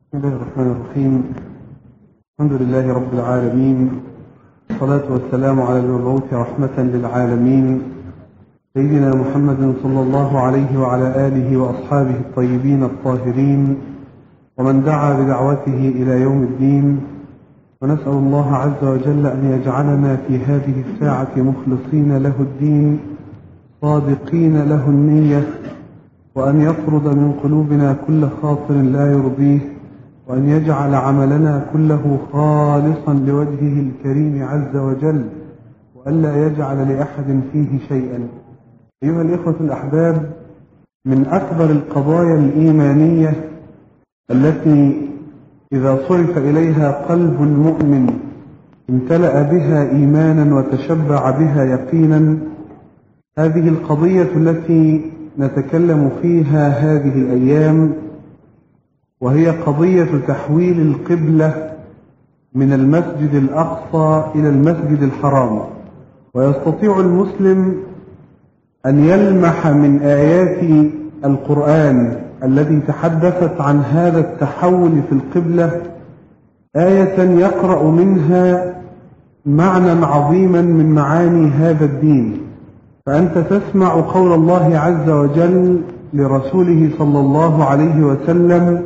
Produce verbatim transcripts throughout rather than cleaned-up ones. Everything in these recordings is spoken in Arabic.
بسم الله الرحمن الرحيم. الحمد لله رب العالمين، والصلاة والسلام على المبعوث رحمة للعالمين سيدنا محمد صلى الله عليه وعلى آله وأصحابه الطيبين الطاهرين ومن دعا بدعوته إلى يوم الدين. ونسأل الله عز وجل أن يجعلنا في هذه الساعة مخلصين له الدين صادقين له النية، وأن يطرد من قلوبنا كل خاطر لا يرضيه، وأن يجعل عملنا كله خالصا لوجهه الكريم عز وجل، وألا يجعل لأحد فيه شيئا. أيها الإخوة الأحباب، من أكبر القضايا الإيمانية التي إذا صرف إليها قلب المؤمن امتلأ بها إيمانا وتشبع بها يقينا، هذه القضية التي نتكلم فيها هذه الأيام، وهي قضية تحويل القبلة من المسجد الأقصى إلى المسجد الحرام. ويستطيع المسلم أن يلمح من آيات القرآن التي تحدثت عن هذا التحول في القبلة آية يقرأ منها معنى عظيما من معاني هذا الدين. فأنت تسمع قول الله عز وجل لرسوله صلى الله عليه وسلم: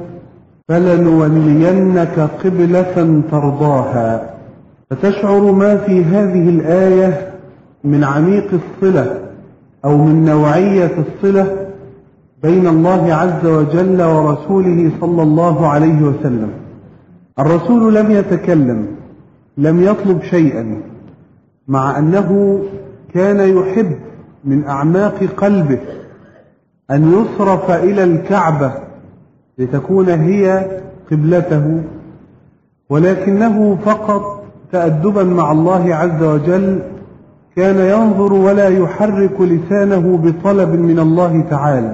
فلنولينك قبلة ترضاها. فتشعر ما في هذه الآية من عميق الصلة أو من نوعية الصلة بين الله عز وجل ورسوله صلى الله عليه وسلم. الرسول لم يتكلم، لم يطلب شيئا، مع أنه كان يحب من أعماق قلبه أن يصرف إلى الكعبة لتكون هي قبلته، ولكنه فقط تأدبا مع الله عز وجل كان ينظر ولا يحرك لسانه بطلب من الله تعالى.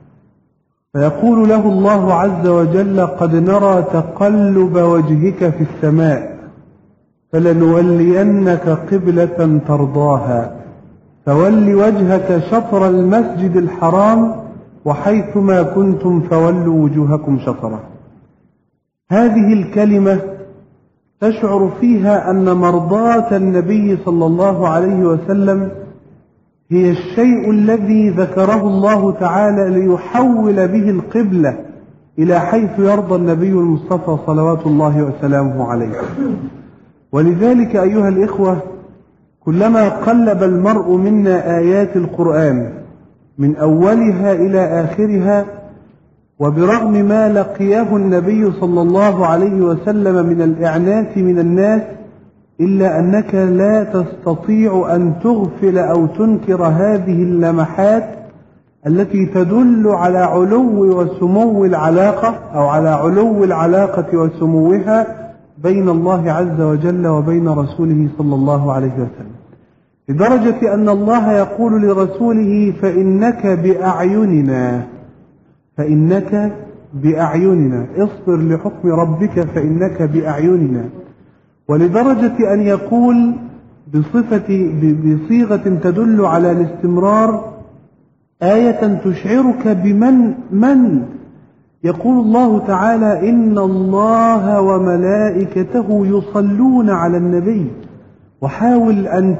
فيقول له الله عز وجل: قد نرى تقلب وجهك في السماء فلنولينك قبلة ترضاها فول وجهك شطر المسجد الحرام وحيثما كنتم فولوا وجوهكم شطره. هذه الكلمة تشعر فيها أن مرضاة النبي صلى الله عليه وسلم هي الشيء الذي ذكره الله تعالى ليحول به القبلة إلى حيث يرضى النبي المصطفى صلوات الله وسلامه عليه. ولذلك أيها الإخوة، كلما قلب المرء منا آيات القرآن من أولها إلى آخرها، وبرغم ما لقيه النبي صلى الله عليه وسلم من الإعنات من الناس، إلا أنك لا تستطيع أن تغفل أو تنكر هذه اللمحات التي تدل على علو وسمو العلاقة أو على علو العلاقة وسموها بين الله عز وجل وبين رسوله صلى الله عليه وسلم، لدرجة أن الله يقول لرسوله: فإنك بأعيننا فإنك بأعيننا اصبر لحكم ربك فإنك بأعيننا. ولدرجة أن يقول بصفة بصيغة تدل على الاستمرار آية تشعرك بمن من يقول الله تعالى: إن الله وملائكته يصلون على النبي. وحاول أن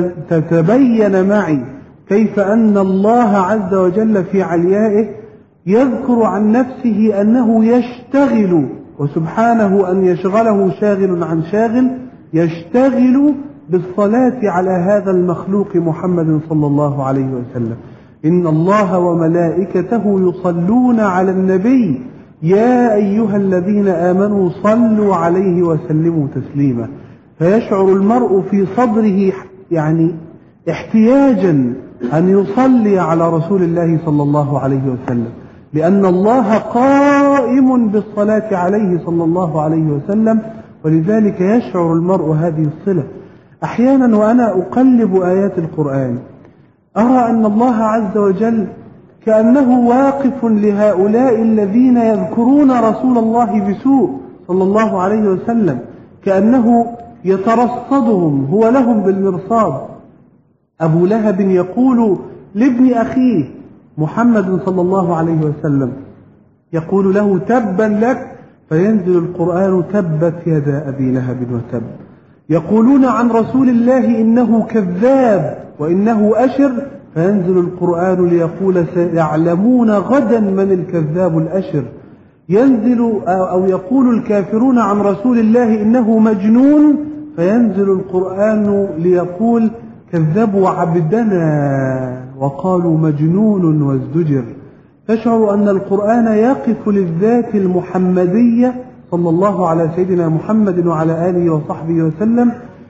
تتبين معي كيف أن الله عز وجل في عليائه يذكر عن نفسه أنه يشتغل، وسبحانه أن يشغله شاغل عن شاغل، يشتغل بالصلاة على هذا المخلوق محمد صلى الله عليه وسلم. إن الله وملائكته يصلون على النبي يا أيها الذين آمنوا صلوا عليه وسلموا تسليما. فيشعر المرء في صدره يعني احتياجا أن يصلي على رسول الله صلى الله عليه وسلم، لأن الله قائم بالصلاة عليه صلى الله عليه وسلم. ولذلك يشعر المرء هذه الصلة. أحيانا وأنا أقلب آيات القرآن أرى أن الله عز وجل كأنه واقف لهؤلاء الذين يذكرون رسول الله بسوء صلى الله عليه وسلم، كأنه يترصدهم، هو لهم بالمرصاد. أبو لهب يقول لابن أخيه محمد صلى الله عليه وسلم، يقول له: تبا لك فينزل القرآن تبت يدا أبي لهب وتب. يقولون عن رسول الله إنه كذاب وإنه أشر، فينزل القرآن ليقول سيعلمون غدا من الكذاب الأشر. ينزل أو يقول الكافرون عن رسول الله إنه مجنون، فينزل القرآن ليقول كذبوا عبدنا وقالوا مجنون وازدجر. تشعر أن القرآن يقف للذات المحمدية صلى الله على سيدنا محمد وعلى آله وصحبه وسلم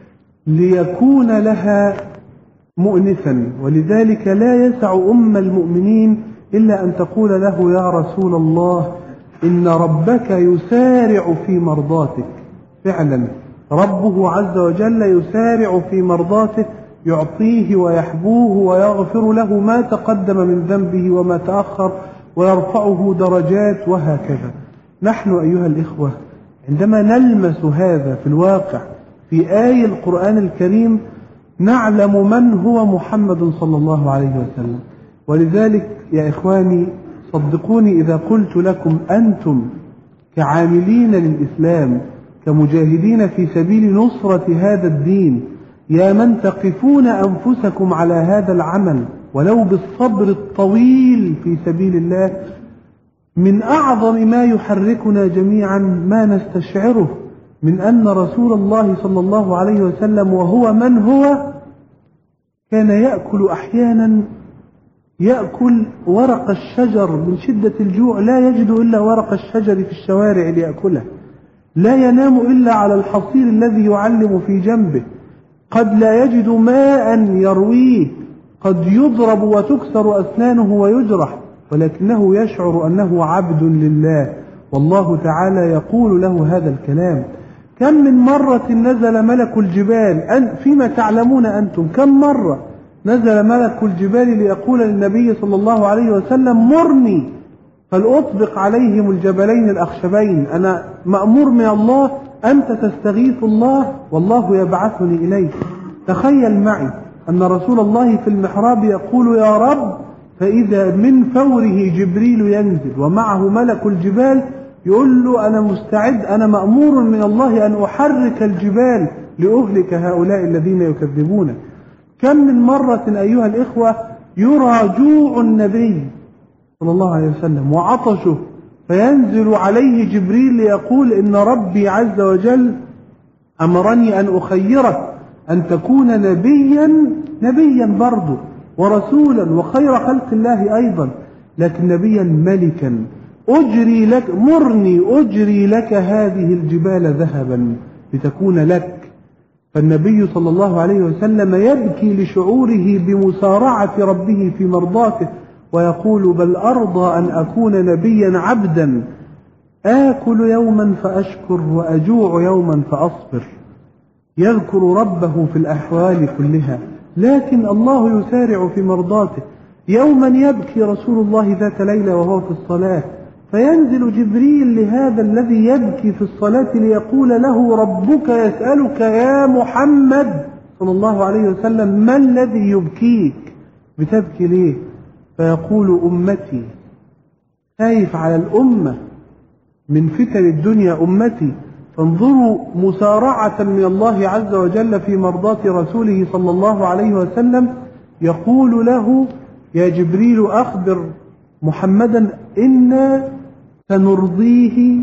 ليكون لها مؤنسا، ولذلك لا يسع أم المؤمنين إلا أن تقول له يا رسول الله إن ربك يسارع في مرضاتك. فعلا ربه عز وجل يسارع في مرضاته، يعطيه ويحبوه ويغفر له ما تقدم من ذنبه وما تأخر ويرفعه درجات وهكذا. نحن أيها الإخوة عندما نلمس هذا في الواقع في آي القرآن الكريم نعلم من هو محمد صلى الله عليه وسلم. ولذلك يا إخواني صدقوني إذا قلت لكم أنتم كعاملين للإسلام كمجاهدين في سبيل نصرة هذا الدين، يا من تقفون أنفسكم على هذا العمل ولو بالصبر الطويل في سبيل الله، من أعظم ما يحركنا جميعا ما نستشعره من أن رسول الله صلى الله عليه وسلم وهو من هو كان يأكل أحيانا يأكل ورق الشجر من شدة الجوع، لا يجد إلا ورق الشجر في الشوارع ليأكله، لا ينام إلا على الحصير الذي يعلم في جنبه، قد لا يجد ماء يرويه، قد يضرب وتكسر أسنانه ويجرح، ولكنه يشعر أنه عبد لله، والله تعالى يقول له هذا الكلام. كم من مرة نزل ملك الجبال فيما تعلمون أنتم، كم مرة نزل ملك الجبال ليقول للنبي صلى الله عليه وسلم مرني فلأطبق عليهم الجبلين الأخشبين، أنا مأمور من الله، أنت تستغيث الله والله يبعثني إليك. تخيل معي أن رسول الله في المحراب يقول يا رب، فإذا من فوره جبريل ينزل ومعه ملك الجبال يقول له أنا مستعد، أنا مأمور من الله أن أحرك الجبال لأهلك هؤلاء الذين يكذبون. كم من مرة أيها الإخوة يرى جوع النبي صلى الله عليه وسلم وعطشه فينزل عليه جبريل ليقول إن ربي عز وجل أمرني أن أخيرك أن تكون نبيا نبيا برضه ورسولا وخير خلق الله أيضا، لكن نبيا ملكا. أجري لك مرني أجري لك هذه الجبال ذهبا لتكون لك. فالنبي صلى الله عليه وسلم يبكي لشعوره بمسارعة ربه في مرضاته ويقول بل أرضى أن أكون نبيا عبدا آكل يوما فأشكر وأجوع يوما فأصبر. يذكر ربه في الأحوال كلها، لكن الله يسارع في مرضاته. يوما يبكي رسول الله ذات ليلة وهو في الصلاة، فينزل جبريل لهذا الذي يبكي في الصلاة ليقول له ربك يسألك يا محمد صلى الله عليه وسلم ما الذي يبكيك، بتبكي ليه؟ فيقول أمتي، خايف على الأمة من فتن الدنيا أمتي. فانظروا مسارعة من الله عز وجل في مرضاة رسوله صلى الله عليه وسلم، يقول له يا جبريل أخبر محمدا إنا سنرضيه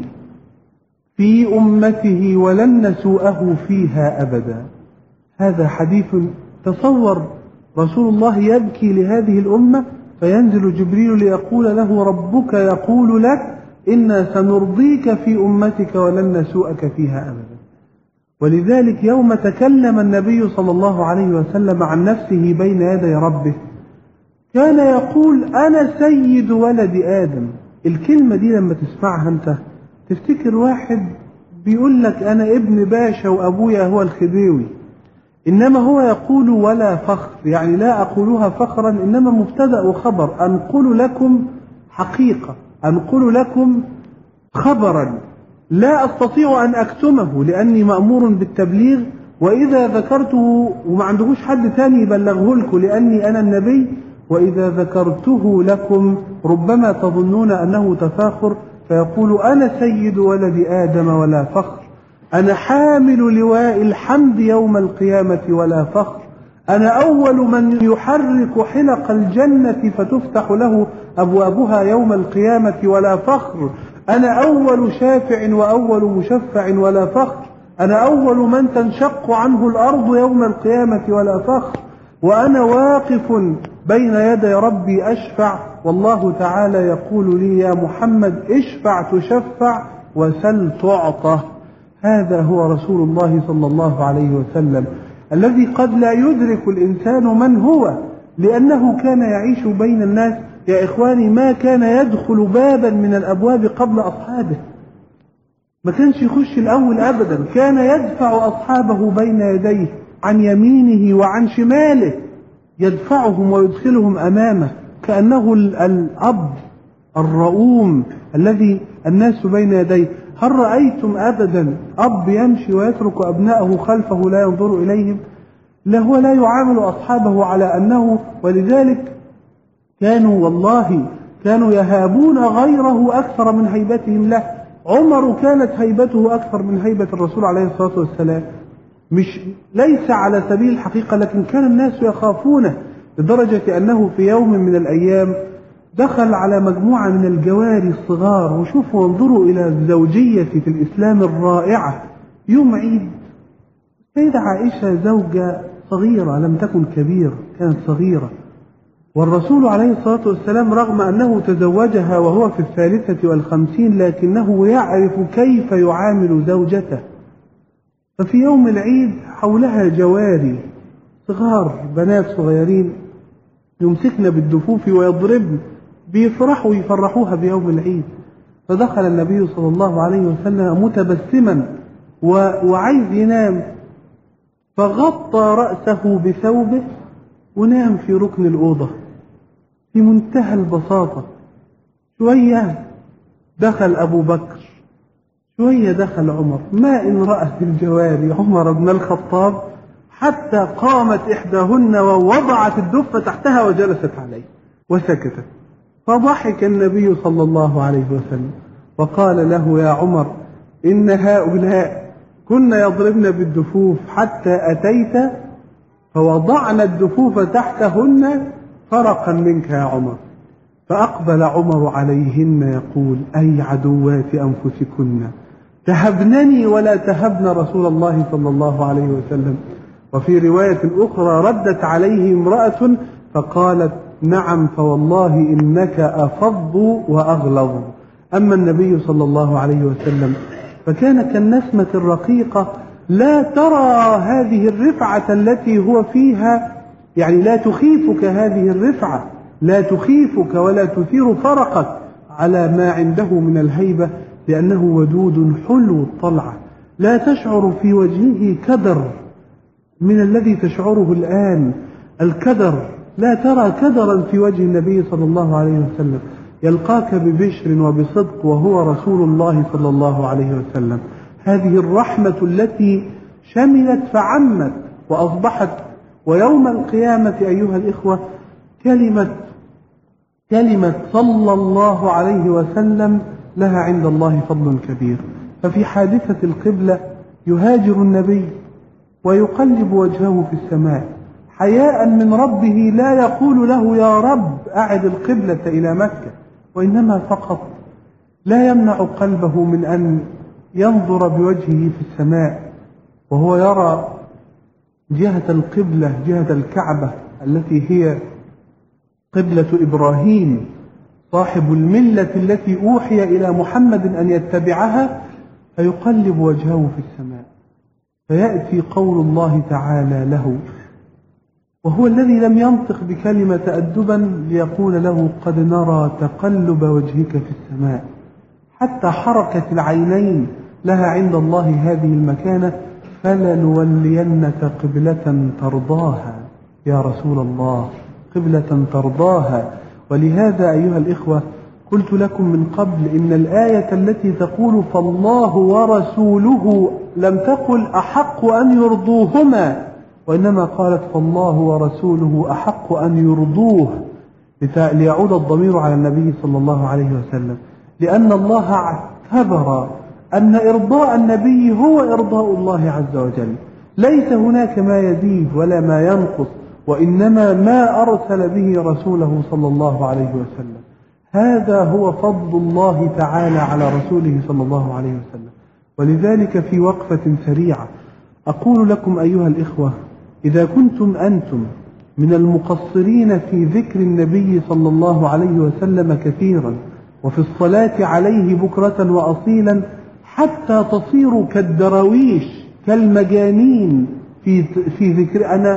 في أمته ولن نسوءه فيها أبدا. هذا حديث، تصور رسول الله يبكي لهذه الأمة فينزل جبريل ليقول له ربك يقول لك إنا سنرضيك في أمتك ولن نسوءك فيها أبدا. ولذلك يوم تكلم النبي صلى الله عليه وسلم عن نفسه بين يدي ربه كان يقول أنا سيد ولد آدم. الكلمة دي لما تسمعها أنت تفتكر واحد بيقول لك أنا ابن باشا وأبويا هو الخديوي، إنما هو يقول ولا فخر، يعني لا أقولها فخرا إنما مبتدأ وخبر، أنقل لكم حقيقة، أنقل لكم خبرا لا أستطيع أن أكتمه لأني مأمور بالتبليغ، وإذا ذكرته وما عندهوش حد تاني يبلغه لكم لأني أنا النبي، وإذا ذكرته لكم ربما تظنون أنه تفاخر، فيقول أنا سيد ولد آدم ولا فخر، أنا حامل لواء الحمد يوم القيامة ولا فخر، أنا أول من يحرك حلق الجنة فتفتح له أبوابها يوم القيامة ولا فخر، أنا أول شافع وأول مشفع ولا فخر، أنا أول من تنشق عنه الأرض يوم القيامة ولا فخر، وأنا واقف بين يدي ربي أشفع، والله تعالى يقول لي يا محمد اشفع تشفع وسل تعطى. هذا هو رسول الله صلى الله عليه وسلم الذي قد لا يدرك الإنسان من هو، لأنه كان يعيش بين الناس. يا إخواني، ما كان يدخل بابا من الأبواب قبل أصحابه، ما كانش يخش الأول أبدا، كان يدفع أصحابه بين يديه عن يمينه وعن شماله، يدفعهم ويدخلهم أمامه كأنه الأب الرؤوم الذي الناس بين يديه. هل رأيتم أبدا أب يمشي ويترك أبنائه خلفه لا ينظر إليهم؟ لا، هو لا يعامل أصحابه على أنه، ولذلك كانوا والله كانوا يهابون غيره أكثر من هيبتهم له. عمر كانت هيبته أكثر من هيبة الرسول عليه الصلاة والسلام، مش ليس على سبيل الحقيقة، لكن كان الناس يخافونه، لدرجة أنه في يوم من الأيام دخل على مجموعة من الجواري الصغار، وشوفوا وانظروا إلى الزوجية في الإسلام الرائعة. يوم عيد السيدة عائشة زوجة صغيرة لم تكن كبيرة، كانت صغيرة، والرسول عليه الصلاة والسلام رغم أنه تزوجها وهو في الثالثة والخمسين لكنه يعرف كيف يعامل زوجته. ففي يوم العيد حولها جواري صغار، بنات صغيرين يمسكن بالدفوف ويضربن، بيفرحوا يفرحوها بيوم العيد. فدخل النبي صلى الله عليه وسلم متبسما وعايز ينام، فغطى رأسه بثوبه ونام في ركن الأوضة في منتهى البساطة. شوية دخل أبو بكر، شوية دخل عمر، ما إن رأت الجواري عمر بن الخطاب حتى قامت إحداهن ووضعت الدفة تحتها وجلست عليه وسكتت. فضحك النبي صلى الله عليه وسلم وقال له يا عمر إن هؤلاء كن يضربن بالدفوف حتى أتيت فوضعنا الدفوف تحتهن فرقا منك يا عمر. فأقبل عمر عليهن يقول أي عدوات أنفسكن تهبنني ولا تهبن رسول الله صلى الله عليه وسلم. وفي رواية أخرى ردت عليه امرأة فقالت نعم فوالله إنك أفض وأغلظ. أما النبي صلى الله عليه وسلم فكان كالنسمة الرقيقة، لا ترى هذه الرفعة التي هو فيها، يعني لا تخيفك هذه الرفعة، لا تخيفك ولا تثير فرقك على ما عنده من الهيبة، لأنه ودود حلو الطلعة، لا تشعر في وجهه كدر من الذي تشعره الآن الكدر، لا ترى كدرا في وجه النبي صلى الله عليه وسلم، يلقاك ببشر وبصدق وهو رسول الله صلى الله عليه وسلم. هذه الرحمة التي شملت فعمت وأصبحت. ويوم القيامة أيها الإخوة كلمة كلمة صلى الله عليه وسلم لها عند الله فضل كبير. ففي حادثة القبلة يهاجر النبي ويقلب وجهه في السماء حياء من ربه، لا يقول له يا رب أعد القبلة إلى مكة، وإنما فقط لا يمنع قلبه من أن ينظر بوجهه في السماء وهو يرى جهة القبلة، جهة الكعبة التي هي قبلة إبراهيم صاحب الملة التي أوحي إلى محمد أن يتبعها، فيقلب وجهه في السماء فيأتي قول الله تعالى له، وهو الذي لم ينطق بكلمة تأدبا ليقول له قد نرى تقلب وجهك في السماء، حتى حركة العينين لها عند الله هذه المكانة، فلنولينك قبلة ترضاها يا رسول الله، قبلة ترضاها. ولهذا أيها الإخوة قلت لكم من قبل إن الآية التي تقول فالله ورسوله لم تقل أحق أن يرضوهما، وإنما قالت فالله ورسوله أحق أن يرضوه، ليعود الضمير على النبي صلى الله عليه وسلم. لأن الله اعتبر أن إرضاء النبي هو إرضاء الله عز وجل، ليس هناك ما يزيد ولا ما ينقص، وإنما ما أرسل به رسوله صلى الله عليه وسلم. هذا هو فضل الله تعالى على رسوله صلى الله عليه وسلم. ولذلك في وقفة سريعة أقول لكم أيها الإخوة، إذا كنتم أنتم من المقصرين في ذكر النبي صلى الله عليه وسلم كثيرا وفي الصلاة عليه بكرة وأصيلا حتى تصيروا كالدراويش كالمجانين في في ذكر، أنا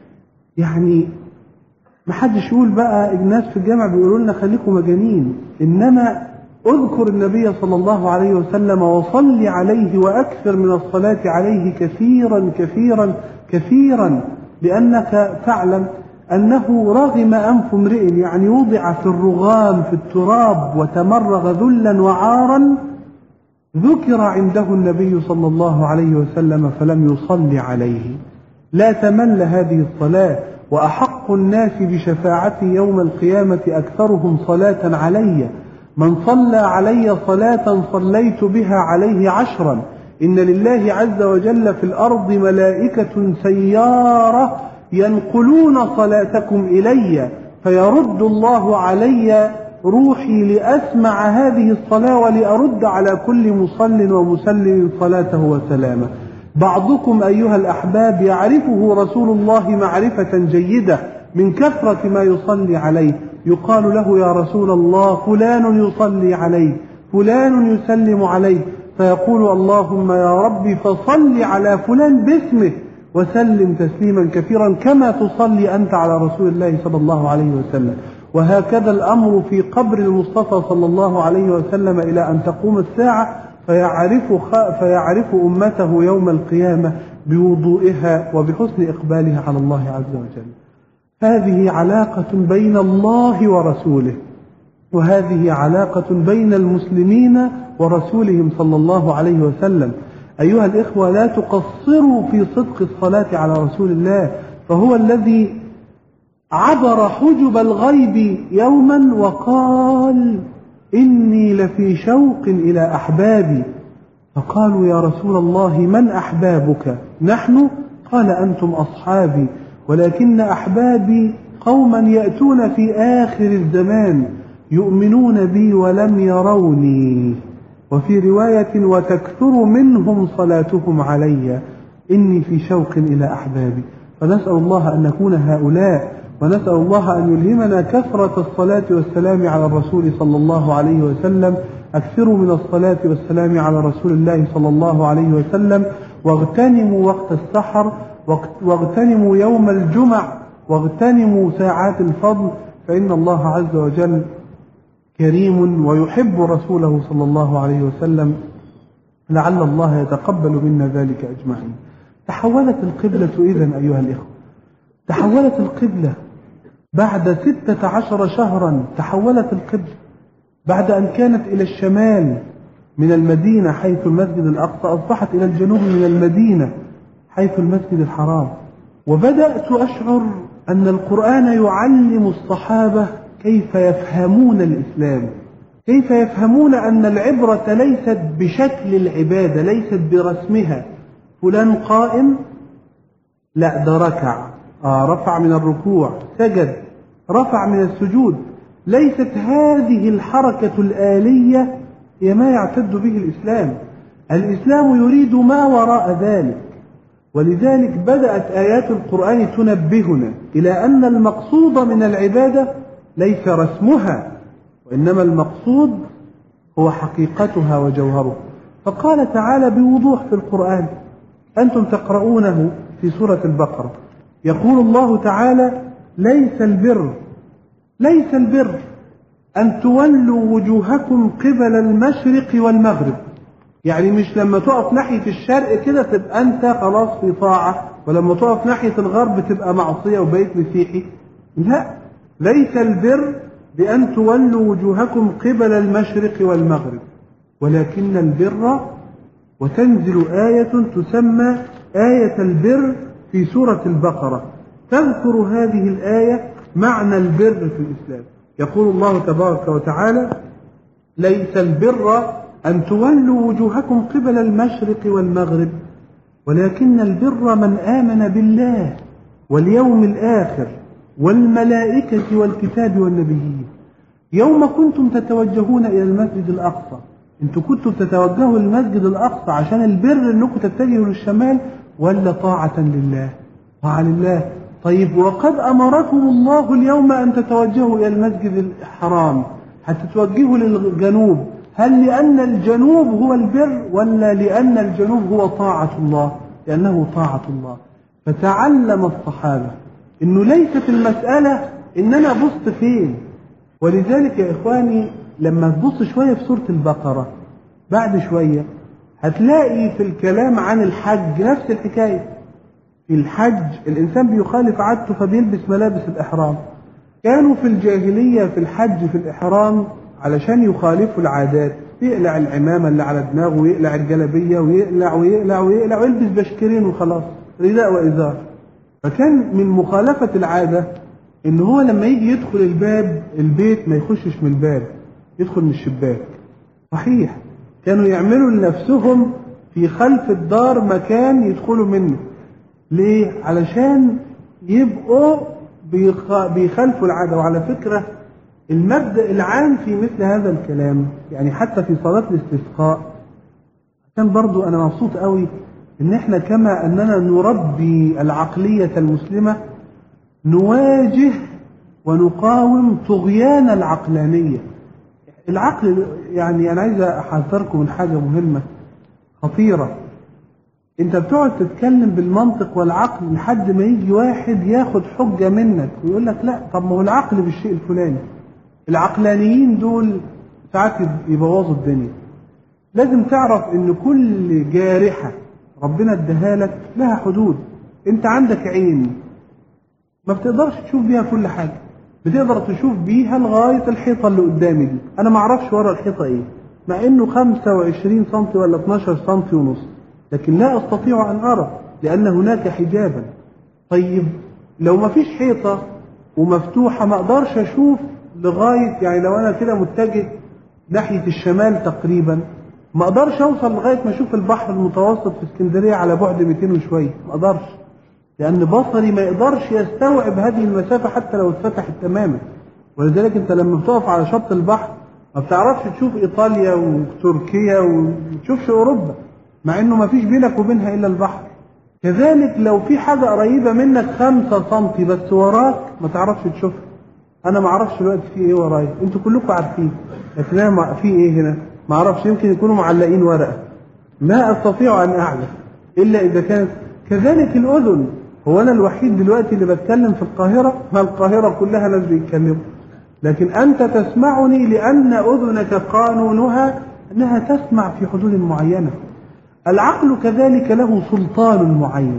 يعني ما حدش يقول بقى الناس في الجامع بيقولوا لنا خليكم مجانين، إنما اذكر النبي صلى الله عليه وسلم وصل عليه وأكثر من الصلاة عليه كثيرا كثيرا كثيرا، لأنك تعلم أنه رغم أنف امرئ، يعني وضع في الرغام في التراب وتمرغ ذلا وعارا، ذكر عنده النبي صلى الله عليه وسلم فلم يصل عليه. لا تمل هذه الصلاة، وأحق الناس بشفاعتي يوم القيامة أكثرهم صلاة علي، من صلى علي صلاة صليت بها عليه عشرا. إن لله عز وجل في الأرض ملائكة سيارة ينقلون صلاتكم إلي، فيرد الله علي روحي لأسمع هذه الصلاة ولأرد على كل مصل ومسلم صلاته وسلامه. بعضكم أيها الأحباب يعرفه رسول الله معرفة جيدة من كثرة ما يصلي عليه، يقال له يا رسول الله فلان يصلي عليه، فلان يسلم عليه، فيقول اللهم يا ربي فصل على فلان باسمه وسلم تسليما كثيرا كما تصلي أنت على رسول الله صلى الله عليه وسلم. وهكذا الأمر في قبر المصطفى صلى الله عليه وسلم إلى أن تقوم الساعة، فيعرف, فيعرف أمته يوم القيامة بوضوئها وبحسن إقبالها على الله عز وجل. هذه علاقة بين الله ورسوله، وهذه علاقة بين المسلمين ورسولهم صلى الله عليه وسلم. أيها الإخوة لا تقصروا في صدق الصلاة على رسول الله، فهو الذي عبر حجب الغيب يوما وقال إني لفي شوق إلى أحبابي، فقالوا يا رسول الله من أحبابك؟ نحن؟ قال أنتم أصحابي، ولكن أحبابي قوما يأتون في آخر الزمان يؤمنون بي ولم يروني، وفي رواية وتكثر منهم صلاتهم علي، إني في شوق إلى أحبابي. فنسأل الله أن نكون هؤلاء، ونسأل الله أن يلهمنا كثرة الصلاة والسلام على الرسول صلى الله عليه وسلم. أكثروا من الصلاة والسلام على رسول الله صلى الله عليه وسلم، واغتنموا وقت السحر، واغتنموا يوم الجمع، واغتنموا ساعات الفضل، فإن الله عز وجل كريم ويحب رسوله صلى الله عليه وسلم، لعل الله يتقبل منا ذلك أجمعين. تحولت القبلة إذن أيها الإخوة، تحولت القبلة بعد ستة عشر شهرا، تحولت القبلة بعد أن كانت إلى الشمال من المدينة حيث المسجد الأقصى، أصبحت إلى الجنوب من المدينة حيث المسجد الحرام. وبدأت أشعر أن القرآن يعلم الصحابة كيف يفهمون الإسلام، كيف يفهمون أن العبرة ليست بشكل العبادة، ليست برسمها، فلان قائم لا ده ركع، آه رفع من الركوع، سجد، رفع من السجود، ليست هذه الحركة الآلية هي ما يعتد به الإسلام. الإسلام يريد ما وراء ذلك، ولذلك بدأت آيات القرآن تنبهنا إلى أن المقصود من العبادة ليس رسمها، وإنما المقصود هو حقيقتها وجوهرها. فقال تعالى بوضوح في القرآن، أنتم تقرؤونه في سورة البقرة، يقول الله تعالى ليس البر ليس البر أن تولوا وجوهكم قبل المشرق والمغرب، يعني مش لما تقف ناحية الشرق كده تبقى أنت خلاص في طاعة، ولما تقف ناحية الغرب تبقى معصية وبقيت مسيحي. لا، ليس البر بأن تولوا وجوهكم قبل المشرق والمغرب، ولكن البر، وتنزل آية تسمى آية البر في سورة البقرة تذكر هذه الآية معنى البر في الإسلام. يقول الله تبارك وتعالى ليس البر أن تولوا وجوهكم قبل المشرق والمغرب، ولكن البر من آمن بالله واليوم الآخر والملائكة والكتاب والنبيين. يوم كنتم تتوجهون إلى المسجد الأقصى، انتوا كنتوا تتوجهوا للمسجد الأقصى عشان البر انكم تتجهوا للشمال ولا طاعة لله؟ طاعة لله. طيب وقد أمركم الله اليوم أن تتوجهوا إلى المسجد الحرام، هتتوجهوا للجنوب، هل لأن الجنوب هو البر ولا لأن الجنوب هو طاعة الله؟ لأنه طاعة الله. فتعلم الصحابة إنه ليست المسألة إن أنا بصت فين. ولذلك يا إخواني لما تبص شوية في سورة البقرة بعد شوية هتلاقي في الكلام عن الحج نفس الحكاية. في الحج الإنسان بيخالف عادته فبيلبس ملابس الإحرام. كانوا في الجاهلية في الحج في الإحرام علشان يخالفوا العادات يقلع العمامة اللي على دماغه ويقلع الجلبية ويقلع ويقلع ويقلع ويلبس بشكرين وخلاص، رداء وإزار. فكان من مخالفة العادة إن هو لما يجي يدخل الباب البيت ما يخشش من الباب، يدخل من الشباك. صحيح كانوا يعملوا لنفسهم في خلف الدار مكان يدخلوا منه. ليه؟ علشان يبقوا بيخالفوا العادة. وعلى فكرة المبدأ العام في مثل هذا الكلام يعني حتى في صلاة الاستسقاء كان برضو أنا مبسوط قوي إن إحنا كما أننا نربي العقلية المسلمة نواجه ونقاوم طغيان العقلانية. العقل يعني أنا عايز أحذركم من حاجة مهمة خطيرة. أنت بتقعد تتكلم بالمنطق والعقل لحد ما يجي واحد ياخد حجة منك ويقول لك لا طب ما هو العقل بالشيء الفلاني. العقلانيين دول ساعات يبوظوا الدنيا. لازم تعرف إن كل جارحة ربنا اداها لك لها حدود. أنت عندك عين ما بتقدرش تشوف بيها كل حاجة، بتقدر تشوف بيها لغاية الحيطة اللي قدامي دي. أنا ما أعرفش ورا الحيطة إيه مع إنه خمسة وعشرين سنتي ولا اتناشر سنتي ونص، لكن لا أستطيع أن أرى لأن هناك حجابا. طيب لو ما فيش حيطة ومفتوحة ما أقدرش أشوف لغاية يعني لو أنا كده متجه ناحية الشمال تقريبا ما أقدرش أوصل لغاية ما أشوف البحر المتوسط في اسكندرية على بعد مئتين وشوية، ما أقدرش لأن بصري ما يقدرش يستوعب هذه المسافة حتى لو اتفتحت تماما. ولذلك أنت لما بتقف على شط البحر ما بتعرفش تشوف إيطاليا وتركيا وتشوفش أوروبا مع إنه ما فيش بينك وبينها إلا البحر. كذلك لو في حاجة قريبة منك خمسة سنتي بس وراك ما تعرفش تشوفها. أنا ما أعرفش دلوقتي في إيه ورايا، أنتوا كلكم عارفين، لكن أنا في إيه هنا ما أعرفش. يمكن يكونوا معلقين ورقة ما أستطيع أن أعلم إلا إذا كانت. كذلك الأذن. هو أنا الوحيد دلوقتي اللي بتكلم في القاهرة؟ ما القاهرة كلها ناس بيتكلموا، لكن أنت تسمعني لأن أذنك قانونها أنها تسمع في حدود معينة. العقل كذلك له سلطان معين.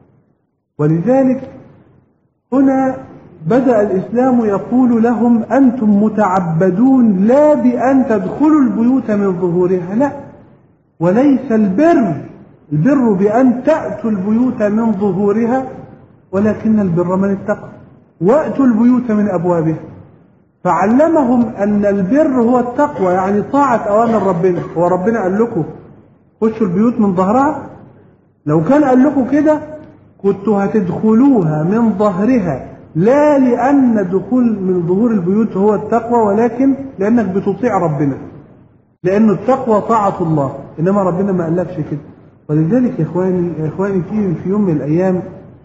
ولذلك هنا بدأ الإسلام يقول لهم أنتم متعبدون لا بأن تدخلوا البيوت من ظهورها، لا، وليس البر البر بأن تأتوا البيوت من ظهورها، ولكن البر من اتقى وأتوا البيوت من أبوابها. فعلمهم أن البر هو التقوى يعني طاعة أوامر ربنا. هو ربنا قال لكم خشوا البيوت من ظهرها؟ لو كان قال لكم كده كنتوا هتدخلوها من ظهرها، لا لأن الدخول من ظهور البيوت هو التقوى ولكن لأنك بتطيع ربنا، لأن التقوى طاعة الله، إنما ربنا ما قالكش كده. ولذلك يا إخواني يا إخواني في في يوم من الأيام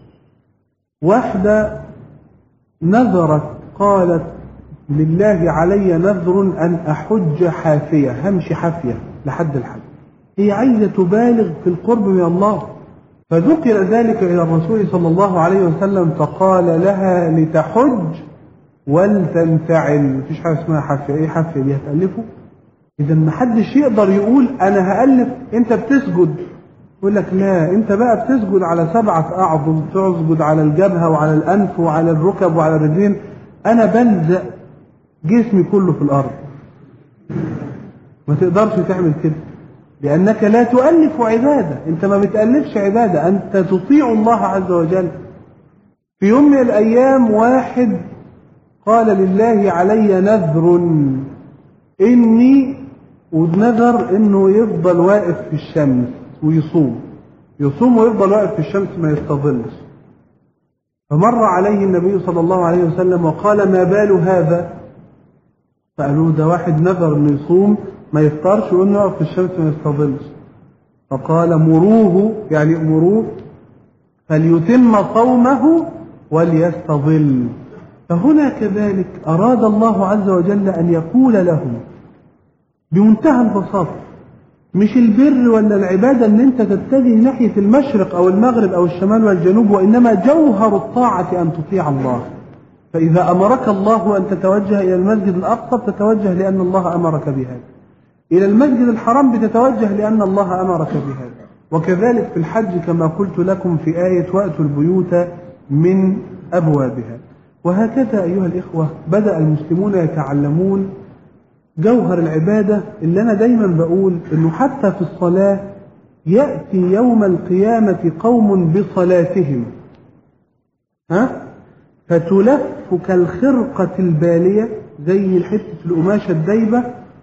واحدة نذرت قالت لله علي نذر أن أحج حافية، همشي حافية لحد الحج. هي عايزة تبالغ في القرب من الله. فذكر ذلك إلى الرسول صلى الله عليه وسلم فقال لها لتحج ولتنفعل. مفيش حاجة اسمها حافية. إيه حافية دي؟ هتألفه؟ إذا ما حدش يقدر يقول أنا هألف. أنت بتسجد يقول لك لا، أنت بقى بتسجد على سبعة أعظم، تسجد على الجبهة وعلى الأنف وعلى الركب وعلى الرجلين. أنا بلزق جسمي كله في الأرض. ما تقدرش تعمل كده لأنك لا تؤلف عبادة. أنت ما بتألفش عبادة، أنت تطيع الله عز وجل. في يوم من الأيام واحد قال لله علي نذر إني ونذر إنه يفضل واقف في الشمس ويصوم، يصوم ويفضل واقف في الشمس ما يستظلش. فمر عليه النبي صلى الله عليه وسلم وقال: ما بال هذا؟ فقالوا: ده واحد نذر إنه يصوم ما يفطرش وإنه يقف في الشمس ما يستظلش. فقال: مروه، يعني امروه فليتم صومه وليستظل. فهنا كذلك أراد الله عز وجل أن يقول لهم بمنتهى البساطة: مش البر ولا العبادة أن أنت تتجه ناحية المشرق أو المغرب أو الشمال والجنوب، وإنما جوهر الطاعة أن تطيع الله. فإذا أمرك الله أن تتوجه إلى المسجد الأقصى بتتوجه لأن الله أمرك بهذا، إلى المسجد الحرام بتتوجه لأن الله أمرك بهذا. وكذلك في الحج كما قلت لكم في آية: وأتوا البيوت من أبوابها. وهكذا أيها الإخوة بدأ المسلمون يتعلمون جوهر العبادة، اللي أنا دايما بقول إنه حتى في الصلاة يأتي يوم القيامة قوم بصلاتهم ها فتلف كالخرقة البالية، زي الحتة القماشة الدايبة،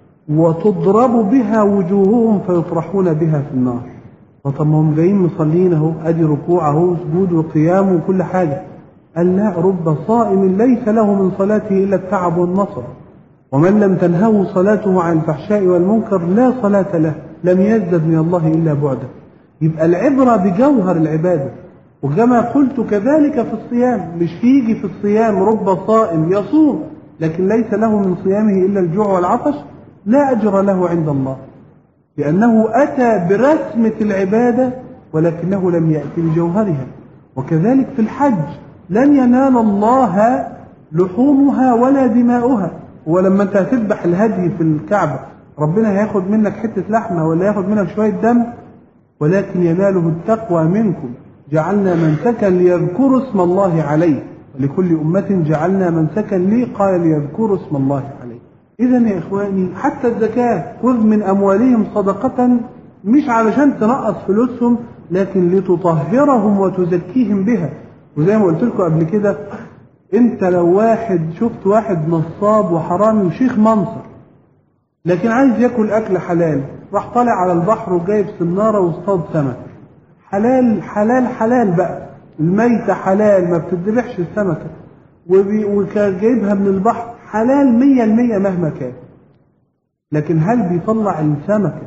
وتضرب بها وجوههم فيطرحون بها في النار. فطب ما هم جايين مصلين اهو، ادي ركوع اهو، سجود وقيام وكل حاجة. قال: لا، رب صائم ليس له من صلاته إلا التعب والنصب، ومن لم تنهه صلاته عن الفحشاء والمنكر لا صلاة له، لم يزدد من الله إلا بعدا. يبقى العبرة بجوهر العبادة. وكما قلت كذلك في الصيام، مش يجي في الصيام رب صائم يصوم لكن ليس له من صيامه إلا الجوع والعطش، لا أجر له عند الله، لأنه أتى برسمة العبادة ولكنه لم يأتي بجوهرها. وكذلك في الحج لن ينال الله لحومها ولا دماؤها. ولما أنت هتذبح الهدي في الكعبة ربنا هياخد منك حتة لحمة ولا ياخد منك شوية دم؟ ولكن يناله التقوى منكم. جعلنا منسكا ليذكروا اسم الله عليه، ولكل أمة جعلنا منسكا لي قال ليذكروا اسم الله عليه. إذن يا إخواني حتى الزكاة خذ من أموالهم صدقة، مش علشان تنقص فلوسهم لكن لتطهرهم وتزكيهم بها. وزي ما قلت لكم قبل كده، انت لو واحد شفت واحد نصاب وحرامي وشيخ منصر لكن عايز ياكل أكل حلال، راح طالع على البحر وجايب سنارة واصطاد سمك حلال حلال حلال بقى، الميتة حلال ما بتذبحش السمكة، وكان جايبها من البحر حلال مية المية مهما كان. لكن هل بيطلع السمكة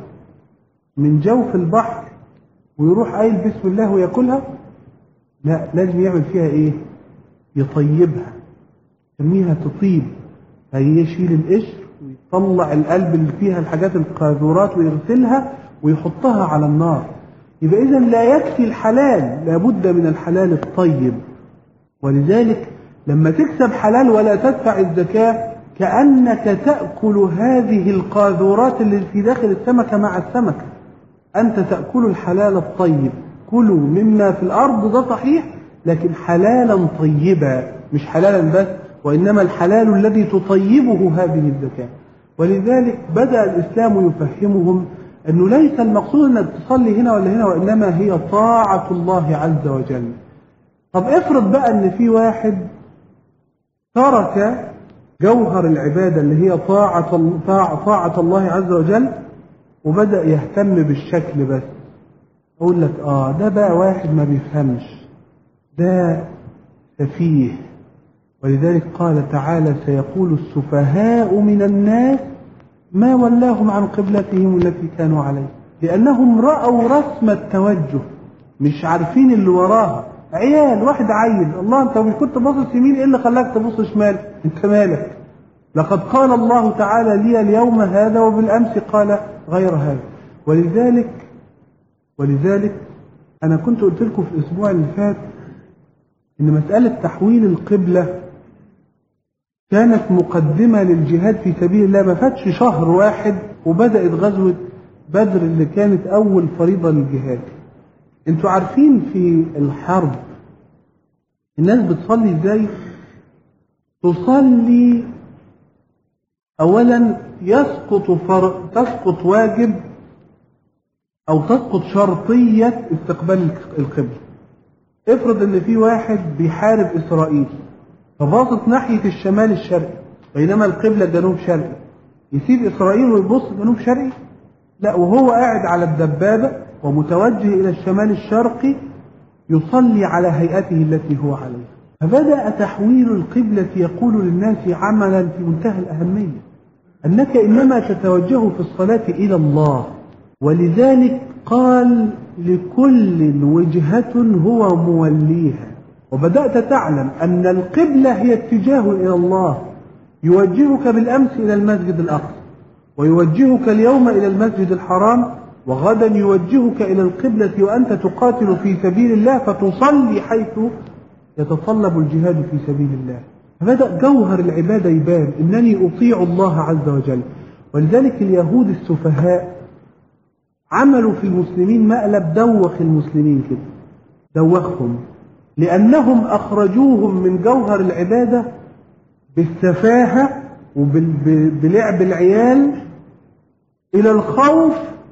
من جوف البحر ويروح قايل بسم الله وياكلها؟ لا، لازم يعمل فيها ايه؟ يطيبها، يسميها تطيب. فيشيل القشر ويطلع القلب اللي فيها الحاجات القاذورات ويغسلها ويحطها على النار. يبقى إذن لا يكفي الحلال، لابد من الحلال الطيب. ولذلك لما تكسب حلال ولا تدفع الزكاة كأنك تأكل هذه القاذورات اللي في داخل السمكة مع السمكة. أنت تأكل الحلال الطيب. كلوا مما في الأرض، ده صحيح، لكن حلالا طيبا، مش حلالا بس، وإنما الحلال الذي تطيبه هذه الزكاة. ولذلك بدأ الإسلام يفهمهم أنه ليس المقصود أنك تصلي هنا ولا هنا، وإنما هي طاعة الله عز وجل. طب افرض بقى أن في واحد ترك جوهر العبادة اللي هي طاعة, طاعة الله عز وجل وبدأ يهتم بالشكل بس. أقول لك آه ده بقى واحد ما بيفهمش، ده سفيه. ولذلك قال تعالى: سيقول السفهاء من الناس ما ولاهم عن قبلتهم التي كانوا عليها، لأنهم رأوا رسم التوجه، مش عارفين اللي وراها. عيال، واحد عيل، الله أنت مش كنت باصص يمين، إيه اللي خلاك تبص شمال؟ أنت مالك؟ لقد قال الله تعالى لي اليوم هذا وبالأمس قال غير هذا. ولذلك ولذلك أنا كنت قلت لكم في الأسبوع اللي فات إن مسألة تحويل القبلة كانت مقدمة للجهاد في سبيل الله. ما فاتش شهر واحد وبدأت غزوة بدر اللي كانت أول فريضة للجهاد. انتوا عارفين في الحرب الناس بتصلي ازاي؟ تصلي أولا يسقط فر... تسقط واجب أو تسقط شرطية استقبال القبلة. افرض ان في واحد بيحارب إسرائيل فباصص ناحية الشمال الشرقي بينما القبلة جنوب شرقي، يسيب إسرائيل ويبص جنوب شرقي؟ لا، وهو قاعد على الدبابة ومتوجه إلى الشمال الشرقي يصلي على هيئته التي هو عليها. فبدأ تحويل القبلة يقول للناس عملا في منتهى الأهمية، أنك إنما تتوجه في الصلاة إلى الله، ولذلك قال لكل وجهة هو موليها. وبدأت تعلم أن القبلة هي اتجاه إلى الله، يوجهك بالأمس إلى المسجد الأقصى، ويوجهك اليوم إلى المسجد الحرام، وغدا يوجهك إلى القبلة وأنت تقاتل في سبيل الله، فتصلي حيث يتطلب الجهاد في سبيل الله. فبدأ جوهر العبادة يبان، إنني أطيع الله عز وجل. ولذلك اليهود السفهاء عملوا في المسلمين مقلب، دوخ المسلمين كده، دوخهم، لأنهم أخرجوهم من جوهر العبادة بالسفاهة وبلعب العيال إلى الخوف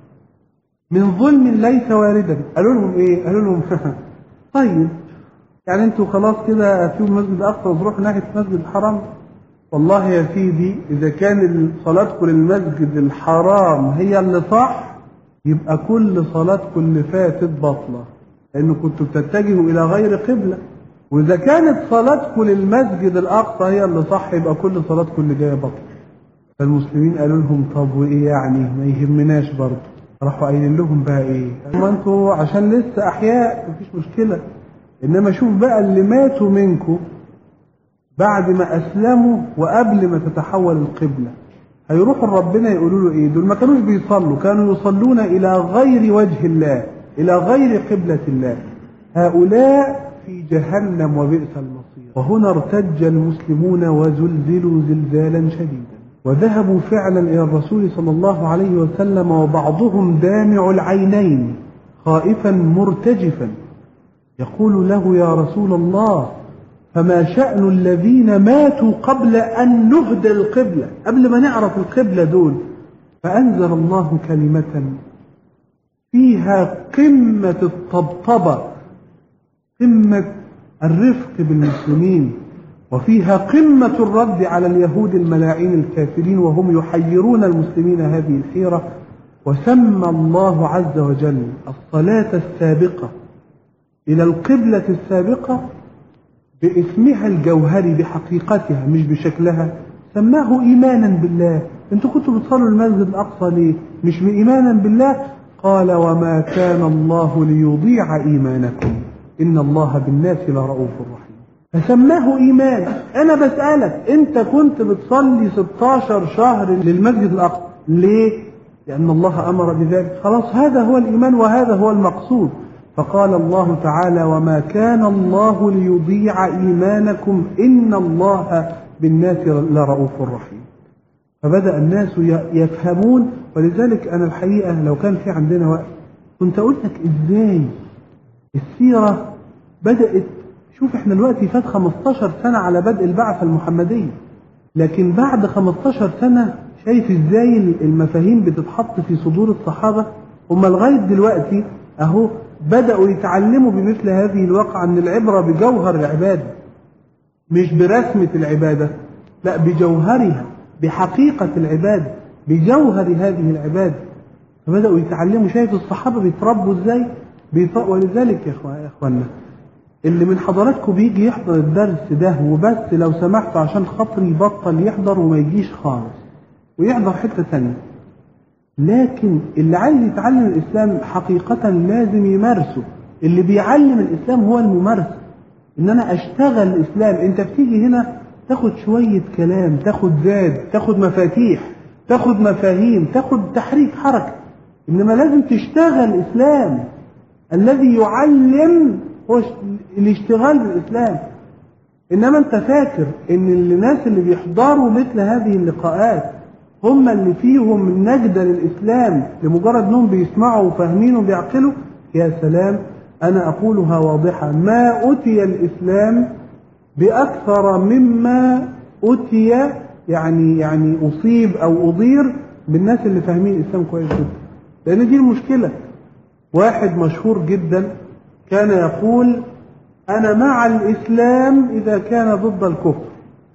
من ظلم ليس واردا. قالوا لهم إيه؟ قالوا لهم طيب يعني أنتوا خلاص كده في المسجد الأقصى وتروحوا ناحية المسجد الحرام؟ والله يا سيدي إذا كان صلاتكم للمسجد الحرام هي اللي صح، يبقى كل صلاتكم اللي فاتت بطلة، لأنه كنتوا بتتجهوا إلى غير قبلة. وإذا كانت صلاتكم للمسجد الأقصى هي اللي صح، يبقى كل صلاتكم اللي جاية بطلة. فالمسلمين قالوا لهم طب وإيه يعني؟ ما يهمناش برضه. راحوا قايلين لهم بقى إيه؟ ما أنتوا عشان لسه أحياء مفيش مشكلة، إنما شوف بقى اللي ماتوا منكم بعد ما أسلموا وقبل ما تتحول القبلة، هيروحوا ربنا يقولوا له إيه؟ دول ما كانوش بيصلوا، كانوا يصلون إلى غير وجه الله، إلى غير قبلة الله. هؤلاء في جهنم وبئس المصير. وهنا ارتج المسلمون وزلزلوا زلزالا شديدا، وذهبوا فعلا إلى الرسول صلى الله عليه وسلم، وبعضهم دامع العينين خائفا مرتجفا يقول له يا رسول الله فما شأن الذين ماتوا قبل أن نهدى القبلة، قبل ما نعرف القبلة دول؟ فأنزل الله كلمة فيها قمة الطبطبة، قمة الرفق بالمسلمين، وفيها قمة الرد على اليهود الملاعين الكافرين وهم يحيرون المسلمين هذه الحيرة. وسمى الله عز وجل الصلاة السابقة إلى القبلة السابقة باسمها الجوهري بحقيقتها مش بشكلها، سماه إيمانا بالله. انتوا كنتوا بتصلوا المسجد الأقصى ليه؟ مش بإيمانا بالله؟ قال وما كان الله ليضيع إيمانكم إن الله بالناس لرؤوف رحيم. فسماه إيمان. أنا بسألك، أنت كنت بتصلي ستاشر شهر للمسجد الأقصى ليه؟ لأن الله أمر بذلك. خلاص هذا هو الإيمان وهذا هو المقصود. فقال الله تعالى وما كان الله ليضيع إيمانكم إن الله بالناس لرؤوف رحيم. فبدأ الناس يفهمون. ولذلك أنا الحقيقة لو كان في عندنا وقت كنت أقول لك إزاي السيرة بدأت. شوف احنا دلوقتي فات خمستاشر سنة على بدء البعثة المحمدية، لكن بعد خمستاشر سنة شايف ازاي المفاهيم بتتحط في صدور الصحابة. هم لغاية دلوقتي اهو بدأوا يتعلموا بمثل هذه الواقعة ان العبرة بجوهر العبادة مش برسمة العبادة، لا بجوهرها، بحقيقة العبادة، بجوهر هذه العبادة. فبدأوا يتعلموا. شايف الصحابة بيتربوا ازاي؟ بيط... ولذلك يا اخوانا اللي من حضراتكم بيجي يحضر الدرس ده وبس لو سمحتوا عشان خاطري يبطل يحضر وما يجيش خالص ويحضر حتة ثانية. لكن اللي عايز يتعلم الإسلام حقيقة لازم يمارسه. اللي بيعلم الإسلام هو الممارسة، إن أنا أشتغل الإسلام. أنت بتيجي هنا تاخد شوية كلام، تاخد زاد، تاخد مفاتيح، تاخد مفاهيم، تاخد تحريك حركة، إنما لازم تشتغل الإسلام. الذي يعلم هو الاشتغال بالإسلام. إنما أنت فاكر إن الناس اللي بيحضروا مثل هذه اللقاءات هم اللي فيهم نجدة للإسلام لمجرد أنهم بيسمعوا وفاهمين وبيعقلوا؟ يا سلام، أنا أقولها واضحة، ما أتي الإسلام بأكثر مما أتي يعني يعني أصيب أو أضير بالناس اللي فاهمين الإسلام كويس جدا. لأن دي المشكلة. واحد مشهور جدا كان يقول أنا مع الإسلام إذا كان ضد الكفر.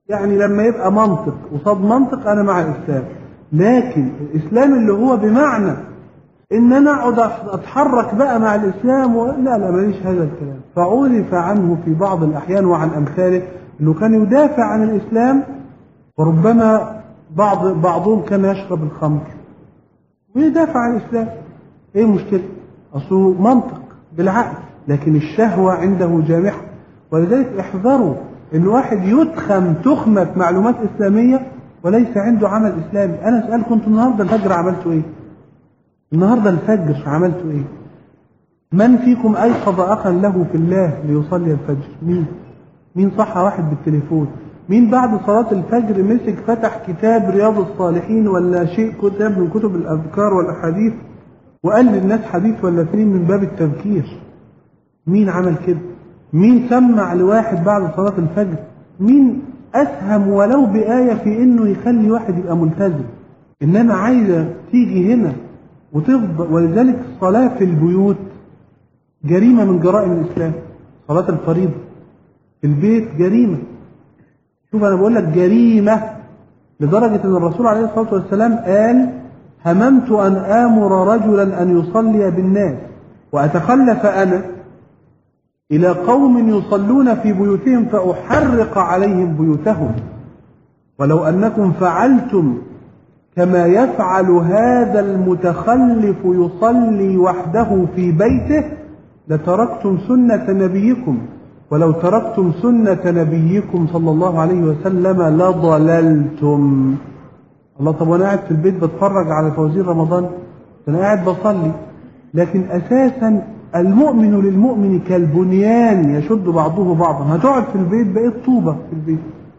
يعني لما يبقى منطق قصاد منطق أنا مع الإسلام، لكن الإسلام اللي هو بمعنى إن أنا أقعد أتحرك بقى مع الإسلام و... لا لا ماليش هذا الكلام. فعرف عنه في بعض الأحيان وعن أمثاله أنه كان يدافع عن الإسلام، وربما بعض بعضهم كان يشرب الخمر ويدافع عن الإسلام. إيه المشكلة؟ أصله منطق بالعقل، لكن الشهوة عنده جامحة. ولذلك احذروا إن واحد يتخم تخمة معلومات إسلامية وليس عنده عمل إسلامي. أنا أسألكم أنتم النهاردة الفجر عملتوا إيه؟ النهاردة الفجر عملتوا إيه؟ من فيكم أيقظ أخا له في الله ليصلي الفجر؟ مين؟ مين صح واحد بالتليفون؟ مين بعد صلاة الفجر مسك فتح كتاب رياض الصالحين ولا شيء كتاب من كتب الأذكار والأحاديث وقال للناس حديث ولا اثنين من باب التذكير؟ مين عمل كده؟ مين سمع لواحد بعد صلاة الفجر؟ مين أسهم ولو بآية في إنه يخلي واحد يبقى ملتزم؟ إنما عايزة تيجي هنا وتفضل. ولذلك الصلاة في البيوت جريمة من جرائم الإسلام. صلاة الفريضة في البيت جريمة. شوف أنا بقول لك جريمة، لدرجة أن الرسول عليه الصلاة والسلام قال: هممت أن آمر رجلا أن يصلي بالناس وأتخلف أنا إلى قوم يصلون في بيوتهم فأحرق عليهم بيوتهم، ولو أنكم فعلتم كما يفعل هذا المتخلف يصلي وحده في بيته لتركتم سنة نبيكم، ولو تركتم سنة نبيكم صلى الله عليه وسلم لضللتم. الله، طب وانا قاعد في البيت بتفرج على فوازير رمضان، انا قاعد بصلي، لكن اساسا المؤمن للمؤمن كالبنيان يشد بعضه بعضا. هتقعد في البيت بقيت طوبة في البيت،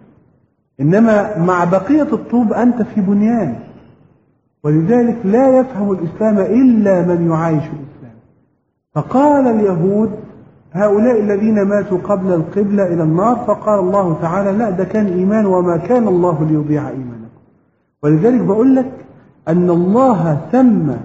انما مع بقية الطوب انت في بنيان. ولذلك لا يفهم الاسلام الا من يعايش الاسلام. فقال اليهود: هؤلاء الذين ماتوا قبل القبلة إلى النار. فقال الله تعالى: لا، ده كان إيمان وما كان الله ليضيع إيمانكم. ولذلك بقول لك أن الله سمى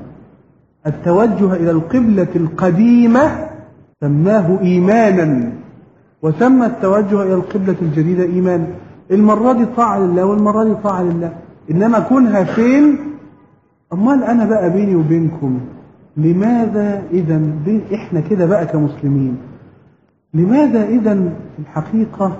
التوجه إلى القبلة القديمة سماه إيمانا، وسمى التوجه إلى القبلة الجديدة إيمانا. المرة دي طاعة لله والمرة دي طاعة لله، إنما كونها فين؟ أمال أنا بقى بيني وبينكم لماذا إذا إحنا كده بقى كمسلمين، لماذا إذا في الحقيقة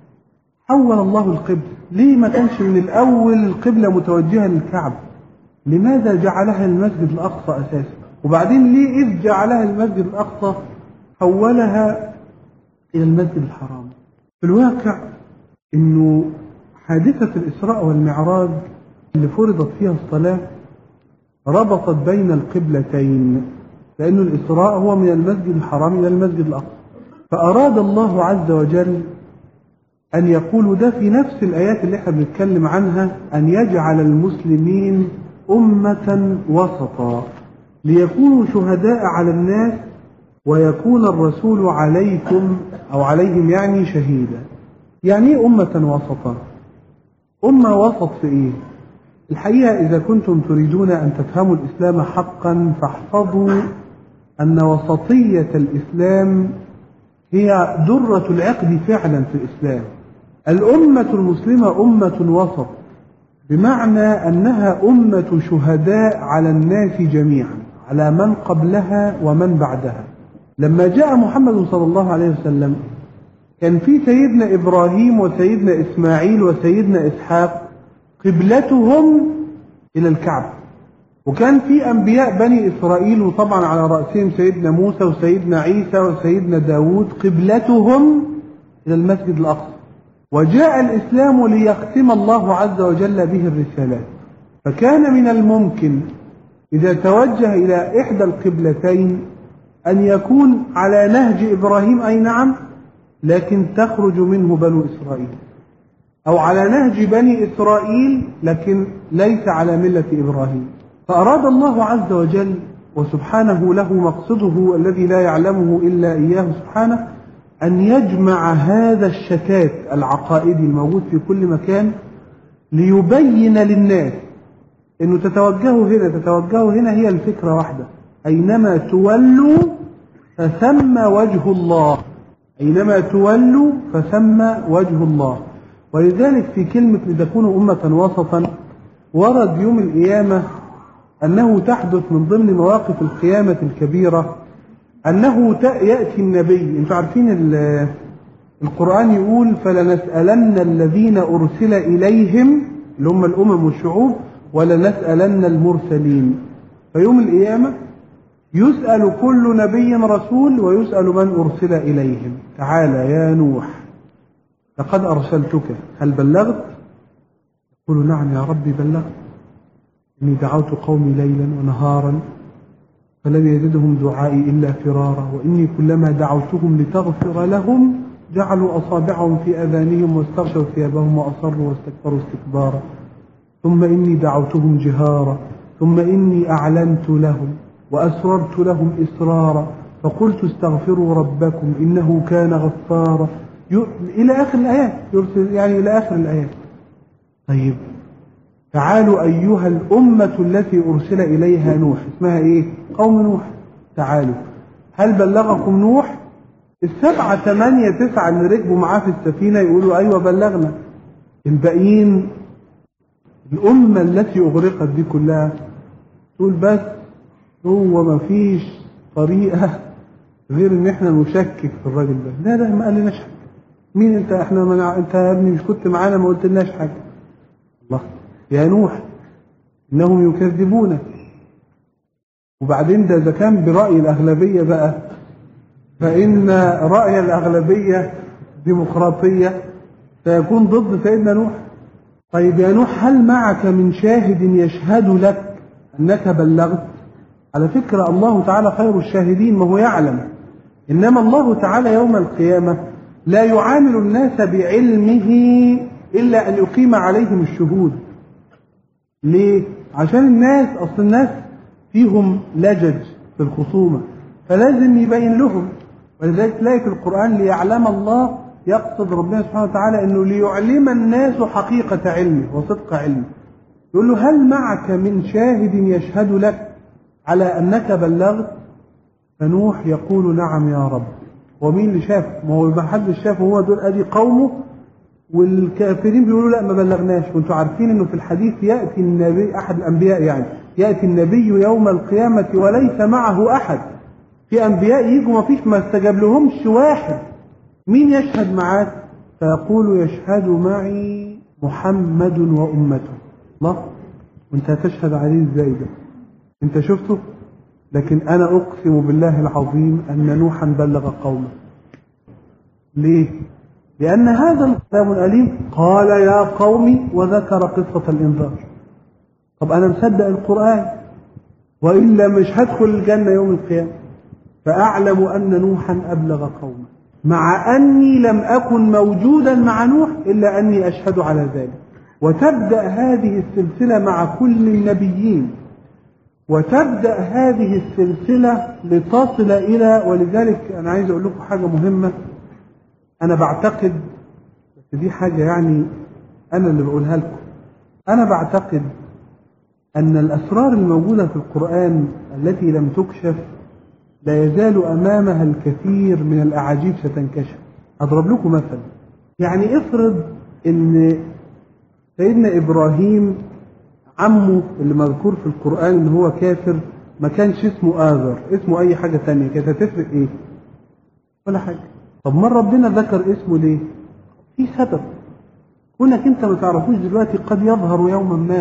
حول الله القبلة؟ ليه ما كانش من الأول القبلة متوجهة للكعبة؟ لماذا جعلها المسجد الأقصى أساسا؟ وبعدين ليه إذ جعلها المسجد الأقصى حولها إلى المسجد الحرام؟ في الواقع إنه حادثة الإسراء والمعراج اللي فرضت فيها الصلاة ربطت بين القبلتين، لأن الإسراء هو من المسجد الحرام إلى المسجد الأقصى. فأراد الله عز وجل أن يقول ده في نفس الآيات اللي احنا بنتكلم عنها، أن يجعل المسلمين أمة وسطا ليكونوا شهداء على الناس ويكون الرسول عليكم أو عليهم يعني شهيدا. يعني إيه أمة وسطا؟ أمة وسط في إيه؟ الحقيقة إذا كنتم تريدون أن تفهموا الإسلام حقا فاحفظوا أن وسطية الإسلام هي درة العقد فعلا في الإسلام. الأمة المسلمة أمة وسط، بمعنى أنها أمة شهداء على الناس جميعا، على من قبلها ومن بعدها. لما جاء محمد صلى الله عليه وسلم كان في سيدنا إبراهيم وسيدنا إسماعيل وسيدنا إسحاق قبلتهم إلى الكعبة، وكان في أنبياء بني إسرائيل وطبعا على رأسهم سيدنا موسى وسيدنا عيسى وسيدنا داود قبلتهم إلى المسجد الأقصى. وجاء الإسلام ليختم الله عز وجل به الرسالات، فكان من الممكن إذا توجه إلى إحدى القبلتين أن يكون على نهج إبراهيم، أي نعم، لكن تخرج منه بنو إسرائيل، أو على نهج بني إسرائيل لكن ليس على ملة إبراهيم. فأراد الله عز وجل وسبحانه له مقصده الذي لا يعلمه إلا إياه سبحانه أن يجمع هذا الشتات العقائدي الموجود في كل مكان ليبين للناس أنه تتوجهوا هنا تتوجهوا هنا هي الفكرة واحدة، أينما تولوا فثم وجه الله، أينما تولوا فثم وجه الله. ولذلك في كلمة لتكونوا أمة وسطا ورد يوم القيامة أنه تحدث من ضمن مواقف القيامة الكبيرة أنه يأتي النبي. أنتم عارفين القرآن يقول فلنسألن الذين أرسل إليهم اللي هم الأمم والشعوب ولنسألن المرسلين. فيوم القيامة يسأل كل نبي رسول ويسأل من أرسل إليهم. تعالى يا نوح لقد أرسلتك هل بلغت؟ يقول نعم يا ربي بلغت، إني دعوت قومي ليلا ونهارا فلم يزدهم دعائي إلا فرارا، وإني كلما دعوتهم لتغفر لهم جعلوا أصابعهم في أذانهم واستغشوا ثيابهم وأصروا واستكبروا استكبارا، ثم إني دعوتهم جهارا ثم إني أعلنت لهم وأسررت لهم إسرارا فقلت استغفروا ربكم إنه كان غفارا، إلى آخر الآيات، يعني إلى آخر الآيات. طيب تعالوا أيها الأمة التي أرسل إليها نوح، اسمها إيه؟ قوم نوح. تعالوا هل بلغكم نوح؟ السبعة ثمانية تسعة اللي ركبوا معاه في السفينة يقولوا أيوة بلغنا. الباقيين الأمة التي أغرقت دي كلها تقول بس هو ما فيش طريقة غير إن إحنا نشكك في الراجل ده. لا ده ما قالناش حاجة. مين أنت؟ إحنا منع... أنت يا ابني مش كنت معانا ما قلتلناش حاجة. الله يا نوح إنهم يكذبونك. وبعدين ده إذا كان برأي الأغلبية بقى، فإن رأي الأغلبية ديمقراطية سيكون ضد سيدنا نوح. طيب يا نوح هل معك من شاهد يشهد لك أنك بلغت؟ على فكرة الله تعالى خير الشاهدين، ما هو يعلم. إنما الله تعالى يوم القيامة لا يعامل الناس بعلمه إلا أن يقيم عليهم الشهود. ليه؟ عشان الناس أصل الناس فيهم لجج في الخصومة فلازم يبين لهم. ولذلك تلاقي في القرآن ليعلم الله، يقصد ربنا سبحانه وتعالى أنه ليعلم الناس حقيقة علمه وصدق علمه. يقول له هل معك من شاهد يشهد لك على أنك بلغت؟ فنوح يقول نعم يا رب. ومين اللي شاف؟ ما هو ما حدش شافه، هو دول أدي قومه، والكافرين بيقولوا لا ما بلغناش. وانتم عارفين انه في الحديث يأتي النبي أحد الأنبياء، يعني يأتي النبي يوم القيامة وليس معه أحد. في أنبياء يجوا ما فيش ما استجاب لهمش واحد، مين يشهد معاك؟ فيقول يشهد معي محمد وأمته. الله، وانت هتشهد عليه ازاي ده؟ انت شفته؟ لكن أنا أقسم بالله العظيم أن نوحا بلغ قومه. ليه؟ لأن هذا الكلام الأليم قال يا قوم وذكر قصة الإنذار. طب أنا مصدق القرآن وإلا مش هدخل الجنة يوم القيامة. فأعلم أن نوحا أبلغ قومه مع أني لم أكن موجودا مع نوح إلا أني أشهد على ذلك. وتبدأ هذه السلسلة مع كل النبيين، وتبدأ هذه السلسلة لتصل إلى، ولذلك أنا عايز أقول لكم حاجة مهمة. أنا بعتقد، بس دي حاجة يعني أنا اللي بقولها لكم، أنا بعتقد أن الأسرار الموجودة في القرآن التي لم تكشف لا يزال أمامها الكثير من الأعاجيب ستنكشف. أضرب لكم مثلا، يعني افرض أن سيدنا إبراهيم عمه اللي مذكور في القرآن إن هو كافر ما كانش اسمه آذر، اسمه أي حاجة تانية، كانت هتفرق إيه؟ ولا حاجة. طب ما ربنا ذكر اسمه ليه؟ في سبب، كونك أنت ما تعرفوش دلوقتي قد يظهر يوما ما،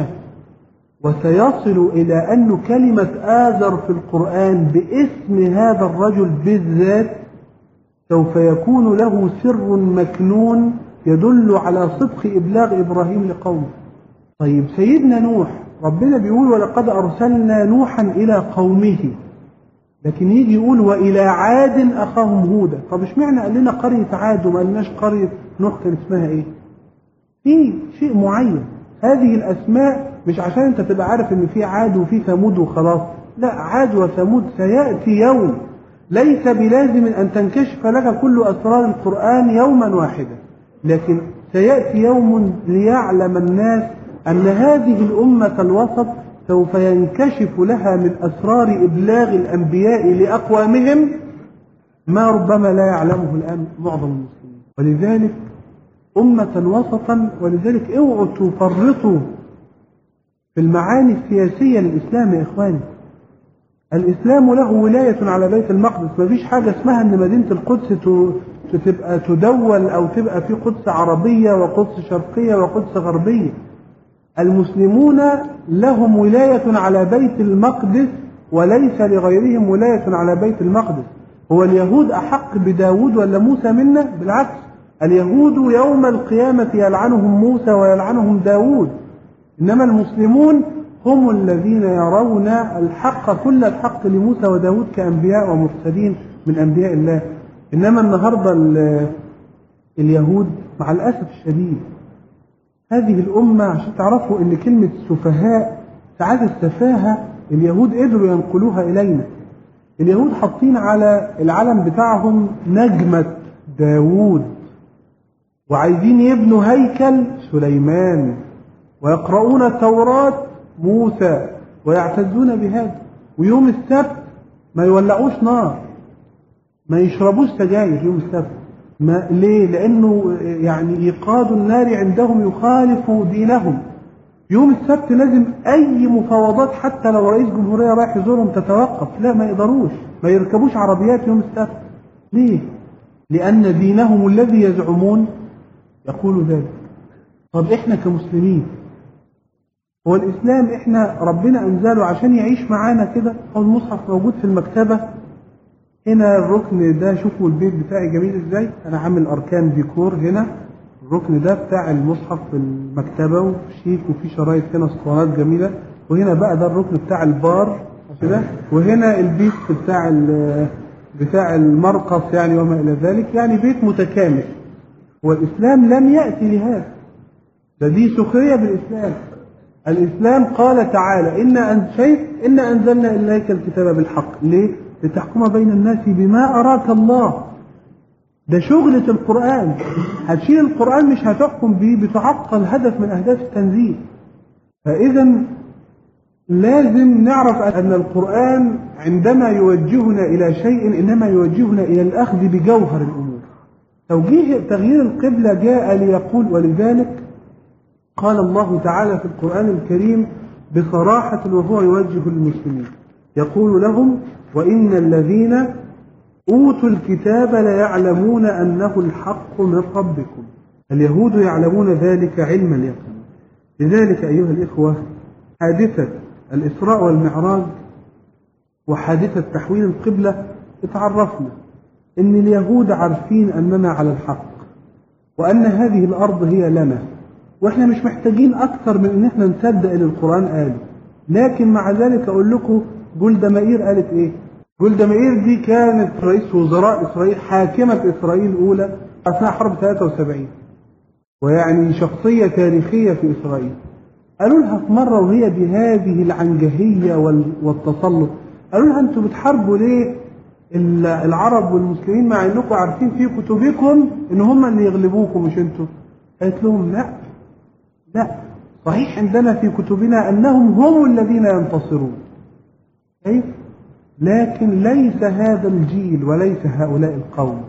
وسيصل إلى أن كلمة آذر في القرآن باسم هذا الرجل بالذات سوف يكون له سر مكنون يدل على صدق إبلاغ إبراهيم لقومه. طيب سيدنا نوح ربنا بيقول ولقد أرسلنا نوحا إلى قومه، لكن يجي يقول وإلى عاد أخاهم هودا. طب اشمعنى قال لنا قرية عاد وما قالناش قرية نوح كان اسمها إيه؟ في شيء معين. هذه الأسماء مش عشان أنت تبقى عارف إن في عاد وفي ثمود وخلاص، لا، عاد وثمود سيأتي يوم ليس بلازم أن تنكشف لك كل أسرار القرآن يوما واحدا، لكن سيأتي يوم ليعلم الناس أن هذه الأمة الوسط سوف ينكشف لها من أسرار إبلاغ الأنبياء لأقوامهم ما ربما لا يعلمه الآن معظم المسلمين. ولذلك أمة وسطا. ولذلك اوعوا تفرطوا في المعاني السياسية للإسلام يا إخواني. الإسلام له ولاية على بيت المقدس، ما فيش حاجة اسمها أن مدينة القدس تبقى تدول أو تبقى في قدس عربية وقدس شرقية وقدس غربية. المسلمون لهم ولاية على بيت المقدس وليس لغيرهم ولاية على بيت المقدس. هو اليهود أحق بداود ولا موسى منا؟ بالعكس، اليهود يوم القيامة يلعنهم موسى ويلعنهم داود، إنما المسلمون هم الذين يرون الحق كل الحق لموسى وداود كأنبياء ومرسلين من أنبياء الله. إنما النهاردة اليهود مع الأسف الشديد هذه الأمة، عشان تعرفوا إن كلمة سفهاء ساعات السفاهة اليهود قدروا ينقلوها إلينا. اليهود حاطين على العلم بتاعهم نجمة داود، وعايزين يبنوا هيكل سليمان، ويقرؤون التوراة موسى ويعتزون بهذا، ويوم السبت ما يولعوش نار، ما يشربوش سجاير يوم السبت. ما ليه؟ لأنه يعني إيقاد النار عندهم يخالف دينهم. يوم السبت لازم أي مفاوضات حتى لو رئيس جمهورية رايح يزورهم تتوقف، لا ما يقدروش، ما يركبوش عربيات يوم السبت. ليه؟ لأن دينهم الذي يزعمون يقول ذلك. طب إحنا كمسلمين، هو الإسلام إحنا ربنا أنزله عشان يعيش معانا كده؟ هو المصحف موجود في المكتبة هنا، الركن ده شوفوا البيت بتاعي جميل إزاي، أنا عامل أركان ديكور هنا، الركن ده بتاع المصحف في المكتبة وشيك وفي شرايط هنا اسطوانات جميلة، وهنا بقى ده الركن بتاع البار كده، وهنا البيت بتاع بتاع المرقص يعني وما إلى ذلك، يعني بيت متكامل. والإسلام لم يأتي لهذا، ده دي سخرية بالإسلام. الإسلام قال تعالى إن أن شيء إن أنزلنا إليك الكتاب بالحق، ليه؟ لتحكم بين الناس بما أراك الله. ده شغلة القرآن، هتشيل القرآن مش هتحكم به، بتعطل هدف من أهداف التنزيل. فإذا لازم نعرف أن القرآن عندما يوجهنا إلى شيء إنما يوجهنا إلى الأخذ بجوهر الأمور. توجيه تغيير القبلة جاء ليقول، ولذلك قال الله تعالى في القرآن الكريم بصراحة وهو يوجه المسلمين، يقول لهم: وإن الذين أوتوا الكتاب ليعلمون أنه الحق من ربكم. اليهود يعلمون ذلك علم اليقين. لذلك أيها الإخوة، حادثة الإسراء والمعراج وحادثة تحويل القبلة اتعرفنا أن اليهود عارفين أننا على الحق، وأن هذه الأرض هي لنا، وإحنا مش محتاجين أكثر من أن إحنا نصدق أن القرآن قال. لكن مع ذلك أقول لكم جولدا مائير قالت إيه؟ جولدا مائير دي كانت رئيس وزراء إسرائيل، حاكمة إسرائيل الأولى أثناء حرب ثلاثة وسبعين، ويعني شخصية تاريخية في إسرائيل. قالوا لها في مرة وهي بهذه العنجهية والتسلط، قالوا لها أنتوا بتحاربوا ليه العرب والمسلمين مع أنكم عارفين في كتبكم إن هم اللي يغلبوكم مش أنتوا؟ قالت لهم لا لا، صحيح عندنا في كتبنا أنهم هم الذين ينتصرون، أي لكن ليس هذا الجيل وليس هؤلاء القوم،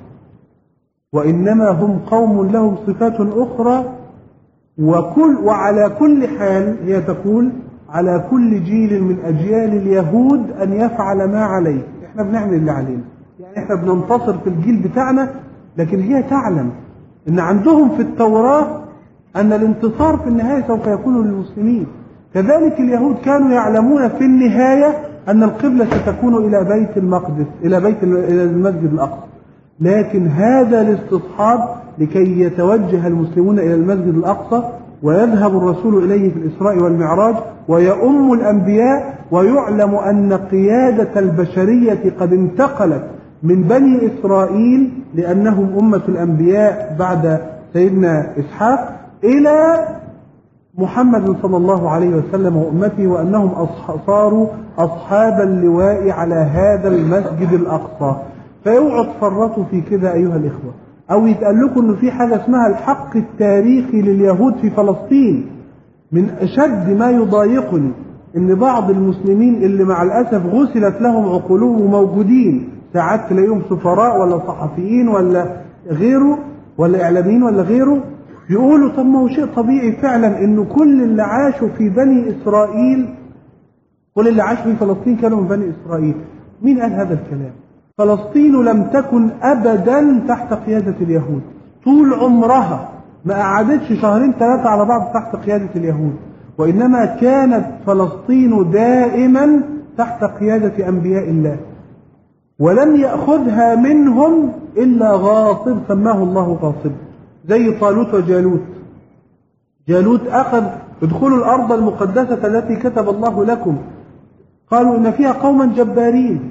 وإنما هم قوم لهم صفات أخرى. وكل وعلى كل حال هي تقول على كل جيل من أجيال اليهود أن يفعل ما عليه. إحنا بنعمل اللي علينا، يعني إحنا بننتصر في الجيل بتاعنا، لكن هي تعلم أن عندهم في التوراة أن الانتصار في النهاية سوف يكون للمسلمين. كذلك اليهود كانوا يعلمون في النهاية أن القبلة ستكون إلى بيت المقدس، إلى بيت إلى المسجد الأقصى، لكن هذا الاستصحاب لكي يتوجه المسلمون إلى المسجد الأقصى ويذهب الرسول إليه في الإسراء والمعراج ويؤم الأنبياء، ويعلم أن قيادة البشرية قد انتقلت من بني إسرائيل لأنهم أمة الأنبياء بعد سيدنا إسحاق إلى محمد صلى الله عليه وسلم وأمته، وأنهم صاروا أصحاب اللواء على هذا المسجد الأقصى. فاوعوا تفرطوا في كده أيها الإخوة، أو يتقال لكم إنه في حاجة اسمها الحق التاريخي لليهود في فلسطين. من أشد ما يضايقني إن بعض المسلمين اللي مع الأسف غسلت لهم عقولهم وموجودين، ساعات تلاقيهم سفراء ولا صحفيين ولا غيره ولا إعلاميين ولا غيره، يقولوا طب ما هو شيء طبيعي فعلا إنه كل اللي عاشوا في بني إسرائيل، كل اللي عاشوا في فلسطين كانوا من بني إسرائيل. مين قال هذا الكلام؟ فلسطين لم تكن أبدا تحت قيادة اليهود، طول عمرها ما قعدتش شهرين ثلاثة على بعض تحت قيادة اليهود، وإنما كانت فلسطين دائما تحت قيادة أنبياء الله، ولم يأخذها منهم إلا غاصب سماه الله غاصب، زي طالوت وجالوت. جالوت أخذ ادخلوا الأرض المقدسة التي كتب الله لكم، قالوا إن فيها قوما جبارين.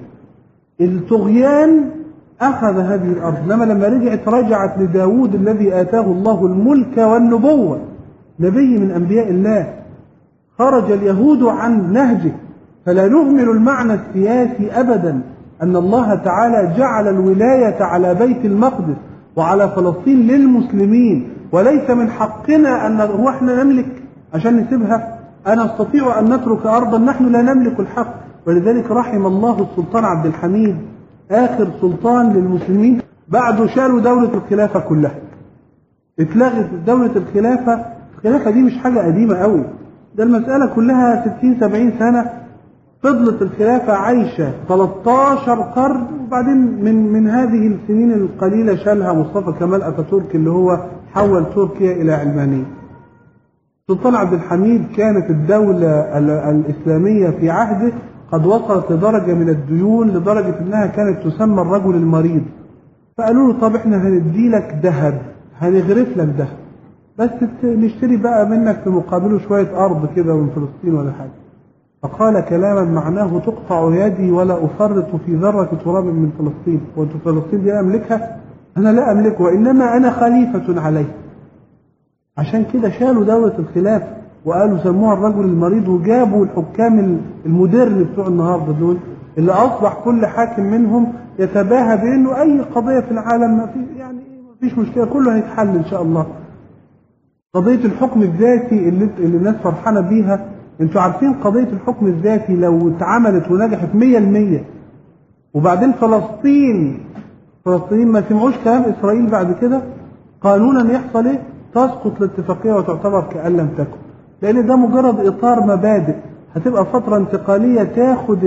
الطغيان أخذ هذه الأرض، لما لما رجعت رجعت لداود الذي آتاه الله الملك والنبوة، نبي من أنبياء الله. خرج اليهود عن نهجه، فلا نهمل المعنى السياسي أبدا، أن الله تعالى جعل الولاية على بيت المقدس وعلى فلسطين للمسلمين، وليس من حقنا أن هو احنا نملك عشان نسيبها. أنا أستطيع أن نترك أرضا نحن لا نملك الحق. ولذلك رحم الله السلطان عبد الحميد آخر سلطان للمسلمين، بعده شالوا دولة الخلافة كلها، اتلغت دولة الخلافة. الخلافة دي مش حاجة قديمة قوي، ده المسألة كلها ستين سبعين سنة. فضلت الخلافة عايشة ثلاثة عشر قرن، وبعدين من من هذه السنين القليلة شالها مصطفى كمال أتاتورك اللي هو حول تركيا إلى علمانية. سلطان عبد الحميد كانت الدولة الإسلامية في عهده قد وصلت لدرجة من الديون، لدرجة أنها كانت تسمى الرجل المريض. فقالوا له طب احنا هندي لك ذهب، هنغرف لك ذهب، بس نشتري بقى منك في مقابله شوية أرض كده من فلسطين ولا حاجة. فقال كلاما معناه تقطع يدي ولا أفرط في ذرة تراب من فلسطين. وأنت فلسطين دي أملكها؟ أنا لا أملكها، وإنما أنا خليفة عليه. عشان كده شالوا دولة الخلافة وقالوا سموها الرجل المريض، وجابوا الحكام المودرن بتوع النهارده دول اللي أصبح كل حاكم منهم يتباهى بأنه أي قضية في العالم ما في يعني ما فيش مشكلة، كله هيتحل إن شاء الله. قضية الحكم الذاتي اللي, اللي الناس فرحانة بيها، انتوا عارفين قضية الحكم الذاتي لو اتعملت ونجحت مية المية، وبعدين فلسطين فلسطين ما سمعوش كلام إسرائيل بعد كده، قانونا يحصل ايه؟ تسقط الاتفاقية وتعتبر كأن لم تكن، لأن ده مجرد إطار مبادئ. هتبقى فترة انتقالية تاخد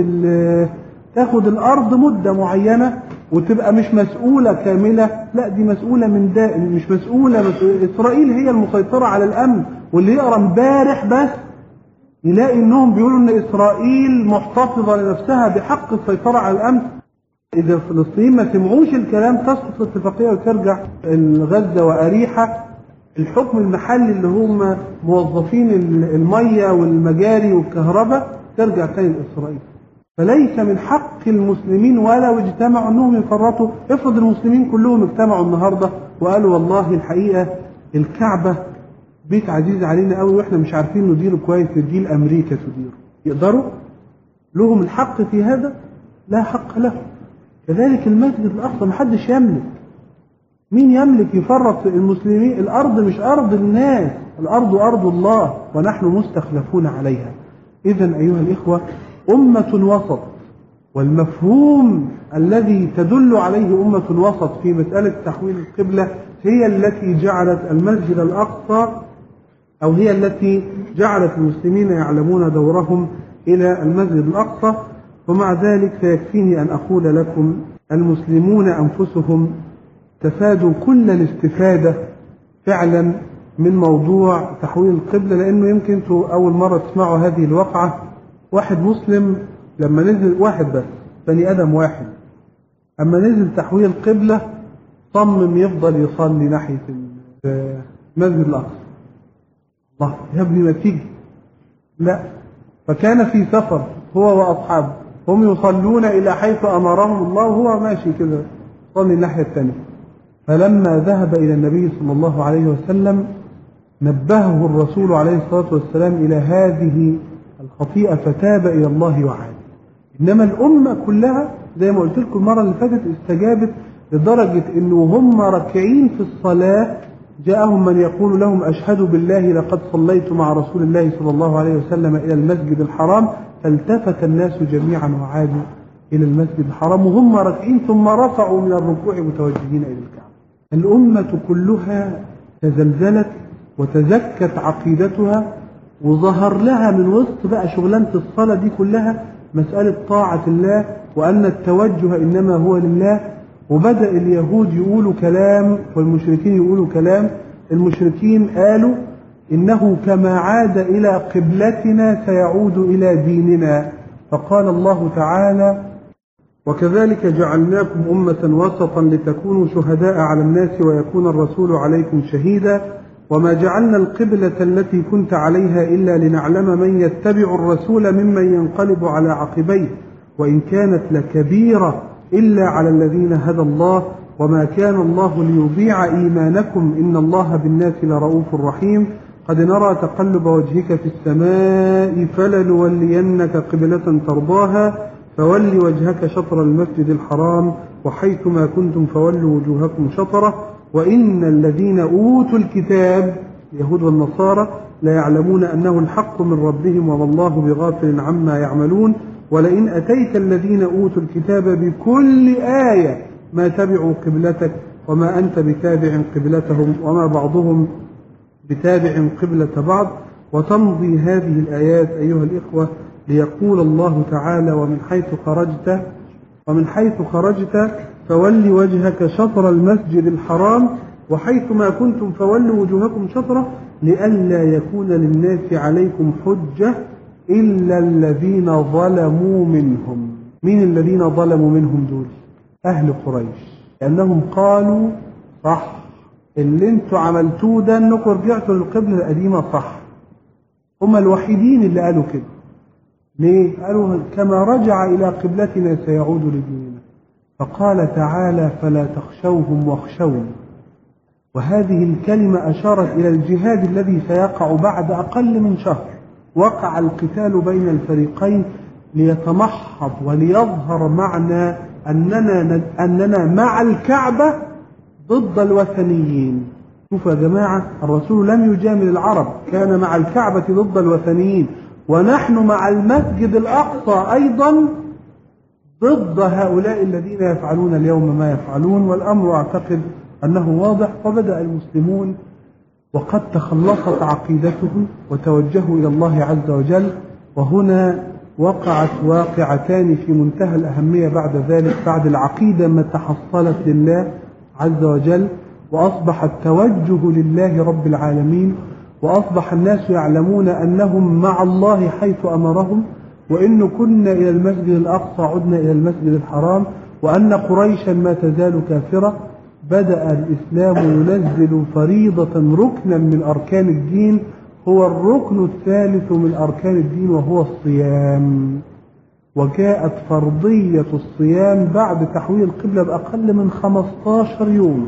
تاخد الأرض مدة معينة، وتبقى مش مسؤولة كاملة، لا دي مسؤولة من دائم، مش مسؤولة, مسؤولة. إسرائيل هي المسيطرة على الأمن. واللي يقرأ امبارح بس يلاقي انهم بيقولوا ان اسرائيل محتفظة لنفسها بحق السيطرة على الامن. اذا الفلسطينيين ما سمعوش الكلام تسقط الاتفاقية وترجع غزة واريحة. الحكم المحلي اللي هم موظفين المية والمجاري والكهرباء ترجع تاني لاسرائيل. فليس من حق المسلمين ولو اجتمعوا انهم يفرطوا. افرض المسلمين كلهم اجتمعوا النهاردة وقالوا والله الحقيقة الكعبة بيت عزيز علينا قوي واحنا مش عارفين نديره كويس، نديه امريكا تديره، يقدروا؟ لهم الحق في هذا؟ لا حق له. كذلك المسجد الاقصى محدش يملك. مين يملك يفرط المسلمين؟ الارض مش ارض الناس، الارض ارض الله ونحن مستخلفون عليها. اذا ايها الاخوه امه وسط، والمفهوم الذي تدل عليه امه وسط في مساله تحويل القبله هي التي جعلت المسجد الاقصى أو هي التي جعلت المسلمين يعلمون دورهم إلى المسجد الأقصى. ومع ذلك سيكفيني أن أقول لكم المسلمون أنفسهم استفادوا كل الاستفادة فعلا من موضوع تحويل القبلة، لأنه يمكن أنتوا أول مرة تسمعوا هذه الواقعة. واحد مسلم لما نزل، واحد بس بني آدم واحد، أما نزل تحويل القبلة صمم يفضل يصلي ناحية المسجد الأقصى. الله يا ابني ما تيجي، لا. فكان في سفر هو وأصحابه، هم يصلون إلى حيث أمرهم الله وهو ماشي كده صلي الناحية الثانية. فلما ذهب إلى النبي صلى الله عليه وسلم نبهه الرسول عليه الصلاة والسلام إلى هذه الخطيئة فتاب إلى الله وعاد. إنما الأمة كلها زي ما قلت لكم المرة اللي فاتت استجابت لدرجة إنه هم راكعين في الصلاة جاءهم من يقول لهم أشهد بالله لقد صليت مع رسول الله صلى الله عليه وسلم إلى المسجد الحرام، فالتفت الناس جميعا وعادوا إلى المسجد الحرام وهم راكعين، ثم رفعوا من الركوع متوجهين إلى الكعبة. الأمة كلها تزلزلت وتزكت عقيدتها، وظهر لها من وسط بقى شغلانة الصلاة دي كلها مسألة طاعة الله، وأن التوجه إنما هو لله. وبدأ اليهود يقولوا كلام والمشركين يقولوا كلام. المشركين قالوا إنه كما عاد إلى قبلتنا سيعود إلى ديننا. فقال الله تعالى: وكذلك جعلناكم أمة وسطا لتكونوا شهداء على الناس ويكون الرسول عليكم شهيدا، وما جعلنا القبلة التي كنت عليها إلا لنعلم من يتبع الرسول ممن ينقلب على عقبيه، وإن كانت لكبيرة إلا على الذين هدى الله، وما كان الله ليضيع إيمانكم إن الله بالناس لرؤوف رحيم. قد نرى تقلب وجهك في السماء فلنولينك قبلة ترضاها فول وجهك شطر المسجد الحرام وحيثما كنتم فولوا وجوهكم شطره وإن الذين أوتوا الكتاب اليهود والنصارى لا يعلمون أنه الحق من ربهم وما الله بغافل عما يعملون. ولئن أتيت الذين أوتوا الكتاب بكل آية ما تبعوا قبلتك وما أنت بتابع قبلتهم وما بعضهم بتابع قبلة بعض. وتمضي هذه الآيات أيها الإخوة ليقول الله تعالى: ومن حيث خرجت ومن حيث خرجت فول وجهك شطر المسجد الحرام وحيثما كنتم فولوا وجوهكم شطره لئلا يكون للناس عليكم حجة إلا الذين ظلموا منهم. مين الذين ظلموا منهم دول؟ أهل قريش، لأنهم قالوا صح اللي انتوا عملتوه ده انكم رجعتوا للقبلة القديمة صح. هم الوحيدين اللي قالوا كده. ليه؟ قالوا كما رجع إلى قبلتنا سيعود لديننا. فقال تعالى: فلا تخشوهم واخشون. وهذه الكلمة أشارت إلى الجهاد الذي سيقع بعد أقل من شهر. وقع القتال بين الفريقين ليتمحض وليظهر معنى أننا, أننا مع الكعبة ضد الوثنيين. شوفوا يا جماعة، الرسول لم يجامل العرب، كان مع الكعبة ضد الوثنيين، ونحن مع المسجد الأقصى أيضا ضد هؤلاء الذين يفعلون اليوم ما يفعلون. والأمر أعتقد أنه واضح. فبدأ المسلمون وقد تخلصت عقيدتهم وتوجهوا إلى الله عز وجل. وهنا وقعت واقعتان في منتهى الأهمية بعد ذلك، بعد العقيدة ما تحصلت لله عز وجل وأصبح التوجه لله رب العالمين، وأصبح الناس يعلمون أنهم مع الله حيث أمرهم، وإن كنا إلى المسجد الأقصى عدنا إلى المسجد الحرام، وأن قريشا ما تزال كافرة. بدأ الإسلام ينزل فريضة ركنا من أركان الدين، هو الركن الثالث من أركان الدين وهو الصيام. وجاءت فرضية الصيام بعد تحويل القبلة بأقل من خمسة عشر يوم.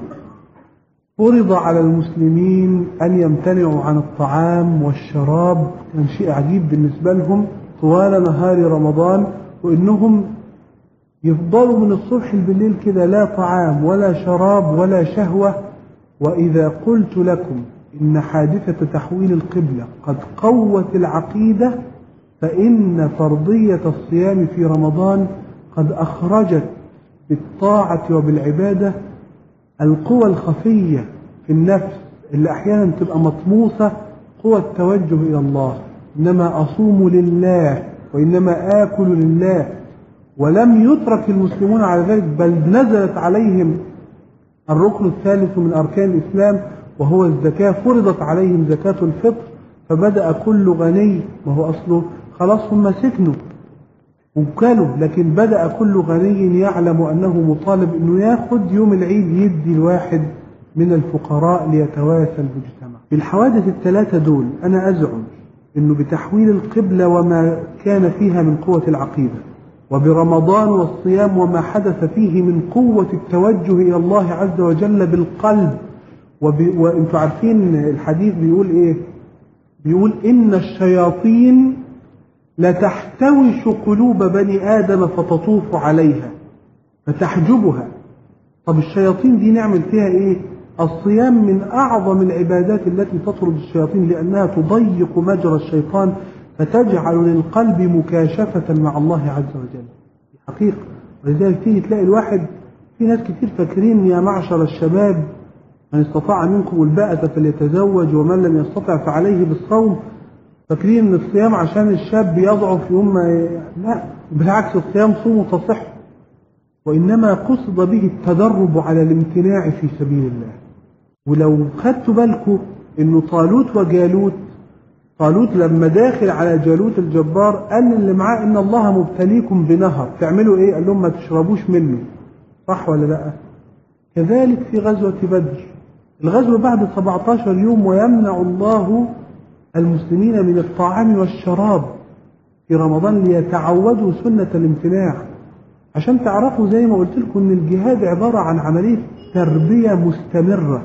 فرض على المسلمين أن يمتنعوا عن الطعام والشراب، كان شيء عجيب بالنسبة لهم طوال نهار رمضان، وإنهم يفضلوا من الصبح بالليل كده لا طعام ولا شراب ولا شهوة. وإذا قلت لكم إن حادثة تحويل القبلة قد قوت العقيدة، فإن فرضية الصيام في رمضان قد أخرجت بالطاعة وبالعبادة القوى الخفية في النفس اللي أحيانا تبقى مطموسة، قوى التوجه إلى الله. إنما أصوم لله وإنما آكل لله. ولم يترك المسلمون على ذلك، بل نزلت عليهم الركن الثالث من أركان الإسلام وهو الزكاة. فرضت عليهم زكاة الفطر، فبدأ كل غني، ما هو أصله خلاص هم سكنوا وكلوا، لكن بدأ كل غني يعلم أنه مطالب أنه ياخد يوم العيد يدي الواحد من الفقراء ليتواسى المجتمع. في الحوادث الثلاثة دول أنا أزعم أنه بتحويل القبلة وما كان فيها من قوة العقيدة، وبرمضان والصيام وما حدث فيه من قوة التوجه إلى الله عز وجل بالقلب. وب... وانتوا عارفين الحديث بيقول إيه؟ بيقول إن الشياطين لتحتوش قلوب بني آدم فتطوف عليها فتحجبها. طب الشياطين دي نعمل فيها إيه؟ الصيام من أعظم العبادات التي تطرد الشياطين، لأنها تضيق مجرى الشيطان فتجعل للقلب مكاشفة مع الله عز وجل في حقيقة. ولذلك تيجي تلاقي الواحد، في ناس كتير فاكرين يا معشر الشباب من استطاع منكم الباءة فليتزوج ومن لم يستطع فعليه بالصوم. فاكرين ان الصيام عشان الشاب يضعف يوم ما، لا بالعكس، الصيام صوم تصح، وإنما قصد به التدرب على الامتناع في سبيل الله. ولو خدتوا بالكم انه طالوت وجالوت، طالوت لما داخل على جالوت الجبار قال اللي معاه ان الله مبتليكم بنهر، تعملوا ايه؟ قال لهم ما تشربوش منه، صح ولا لا؟ كذلك في غزوة بدر، الغزوة بعد سبعة عشر يوم ويمنع الله المسلمين من الطعام والشراب في رمضان ليتعودوا سنة الامتناع. عشان تعرفوا زي ما قلت لكم ان الجهاد عبارة عن عملية تربية مستمرة.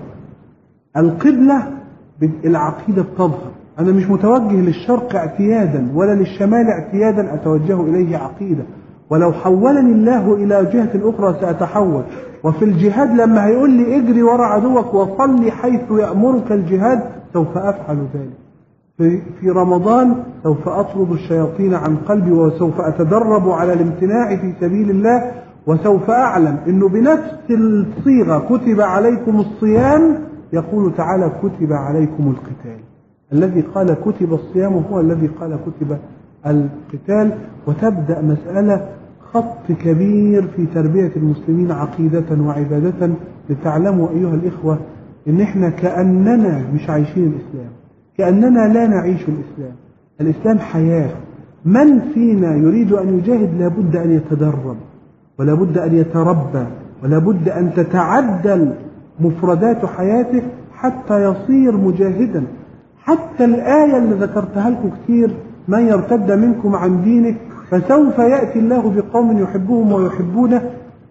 القبلة العقيدة بتظهر، أنا مش متوجه للشرق اعتيادا ولا للشمال اعتيادا أتوجه إليه عقيدة، ولو حولني الله إلى جهة أخرى سأتحول. وفي الجهاد لما هيقول لي اجري وراء عدوك وصلي حيث يأمرك الجهاد سوف أفعل ذلك. في, في رمضان سوف أطرد الشياطين عن قلبي، وسوف أتدرب على الامتناع في سبيل الله، وسوف أعلم أنه بنفس الصيغة كتب عليكم الصيام يقول تعالى كتب عليكم القتال. الذي قال كتب الصيام هو الذي قال كتب القتال. وتبدأ مسألة خط كبير في تربية المسلمين عقيدة وعبادة، لتعلموا أيها الإخوة إن إحنا كأننا مش عايشين الإسلام، كأننا لا نعيش الإسلام. الإسلام حياة. من فينا يريد أن يجاهد لابد أن يتدرب، ولابد أن يتربى، ولابد أن تتعدل مفردات حياته حتى يصير مجاهدا. حتى الآية اللي ذكرتها لكم كثير، من يرتد منكم عن دينه فسوف يأتي الله بقوم يحبهم ويحبونه.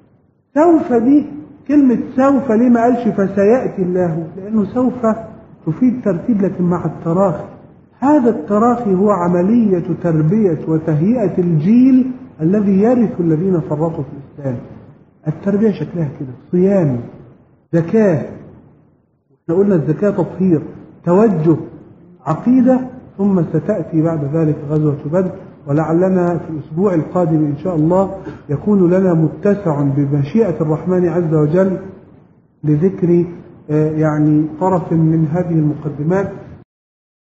سوف دي كلمة سوف ليه ما قالش فسيأتي الله؟ لأنه سوف تفيد ترتيب لكن مع التراخي. هذا التراخي هو عملية تربية وتهيئة الجيل الذي يرث الذين فرطوا في الإسلام. التربية شكلها كده: صيام، زكاة، احنا قلنا الزكاة تطهير، توجه، عقيدة، ثم ستأتي بعد ذلك غزوة بدر. ولعلنا في الأسبوع القادم إن شاء الله يكون لنا متسع بمشيئة الرحمن عز وجل لذكر يعني طرف من هذه المقدمات.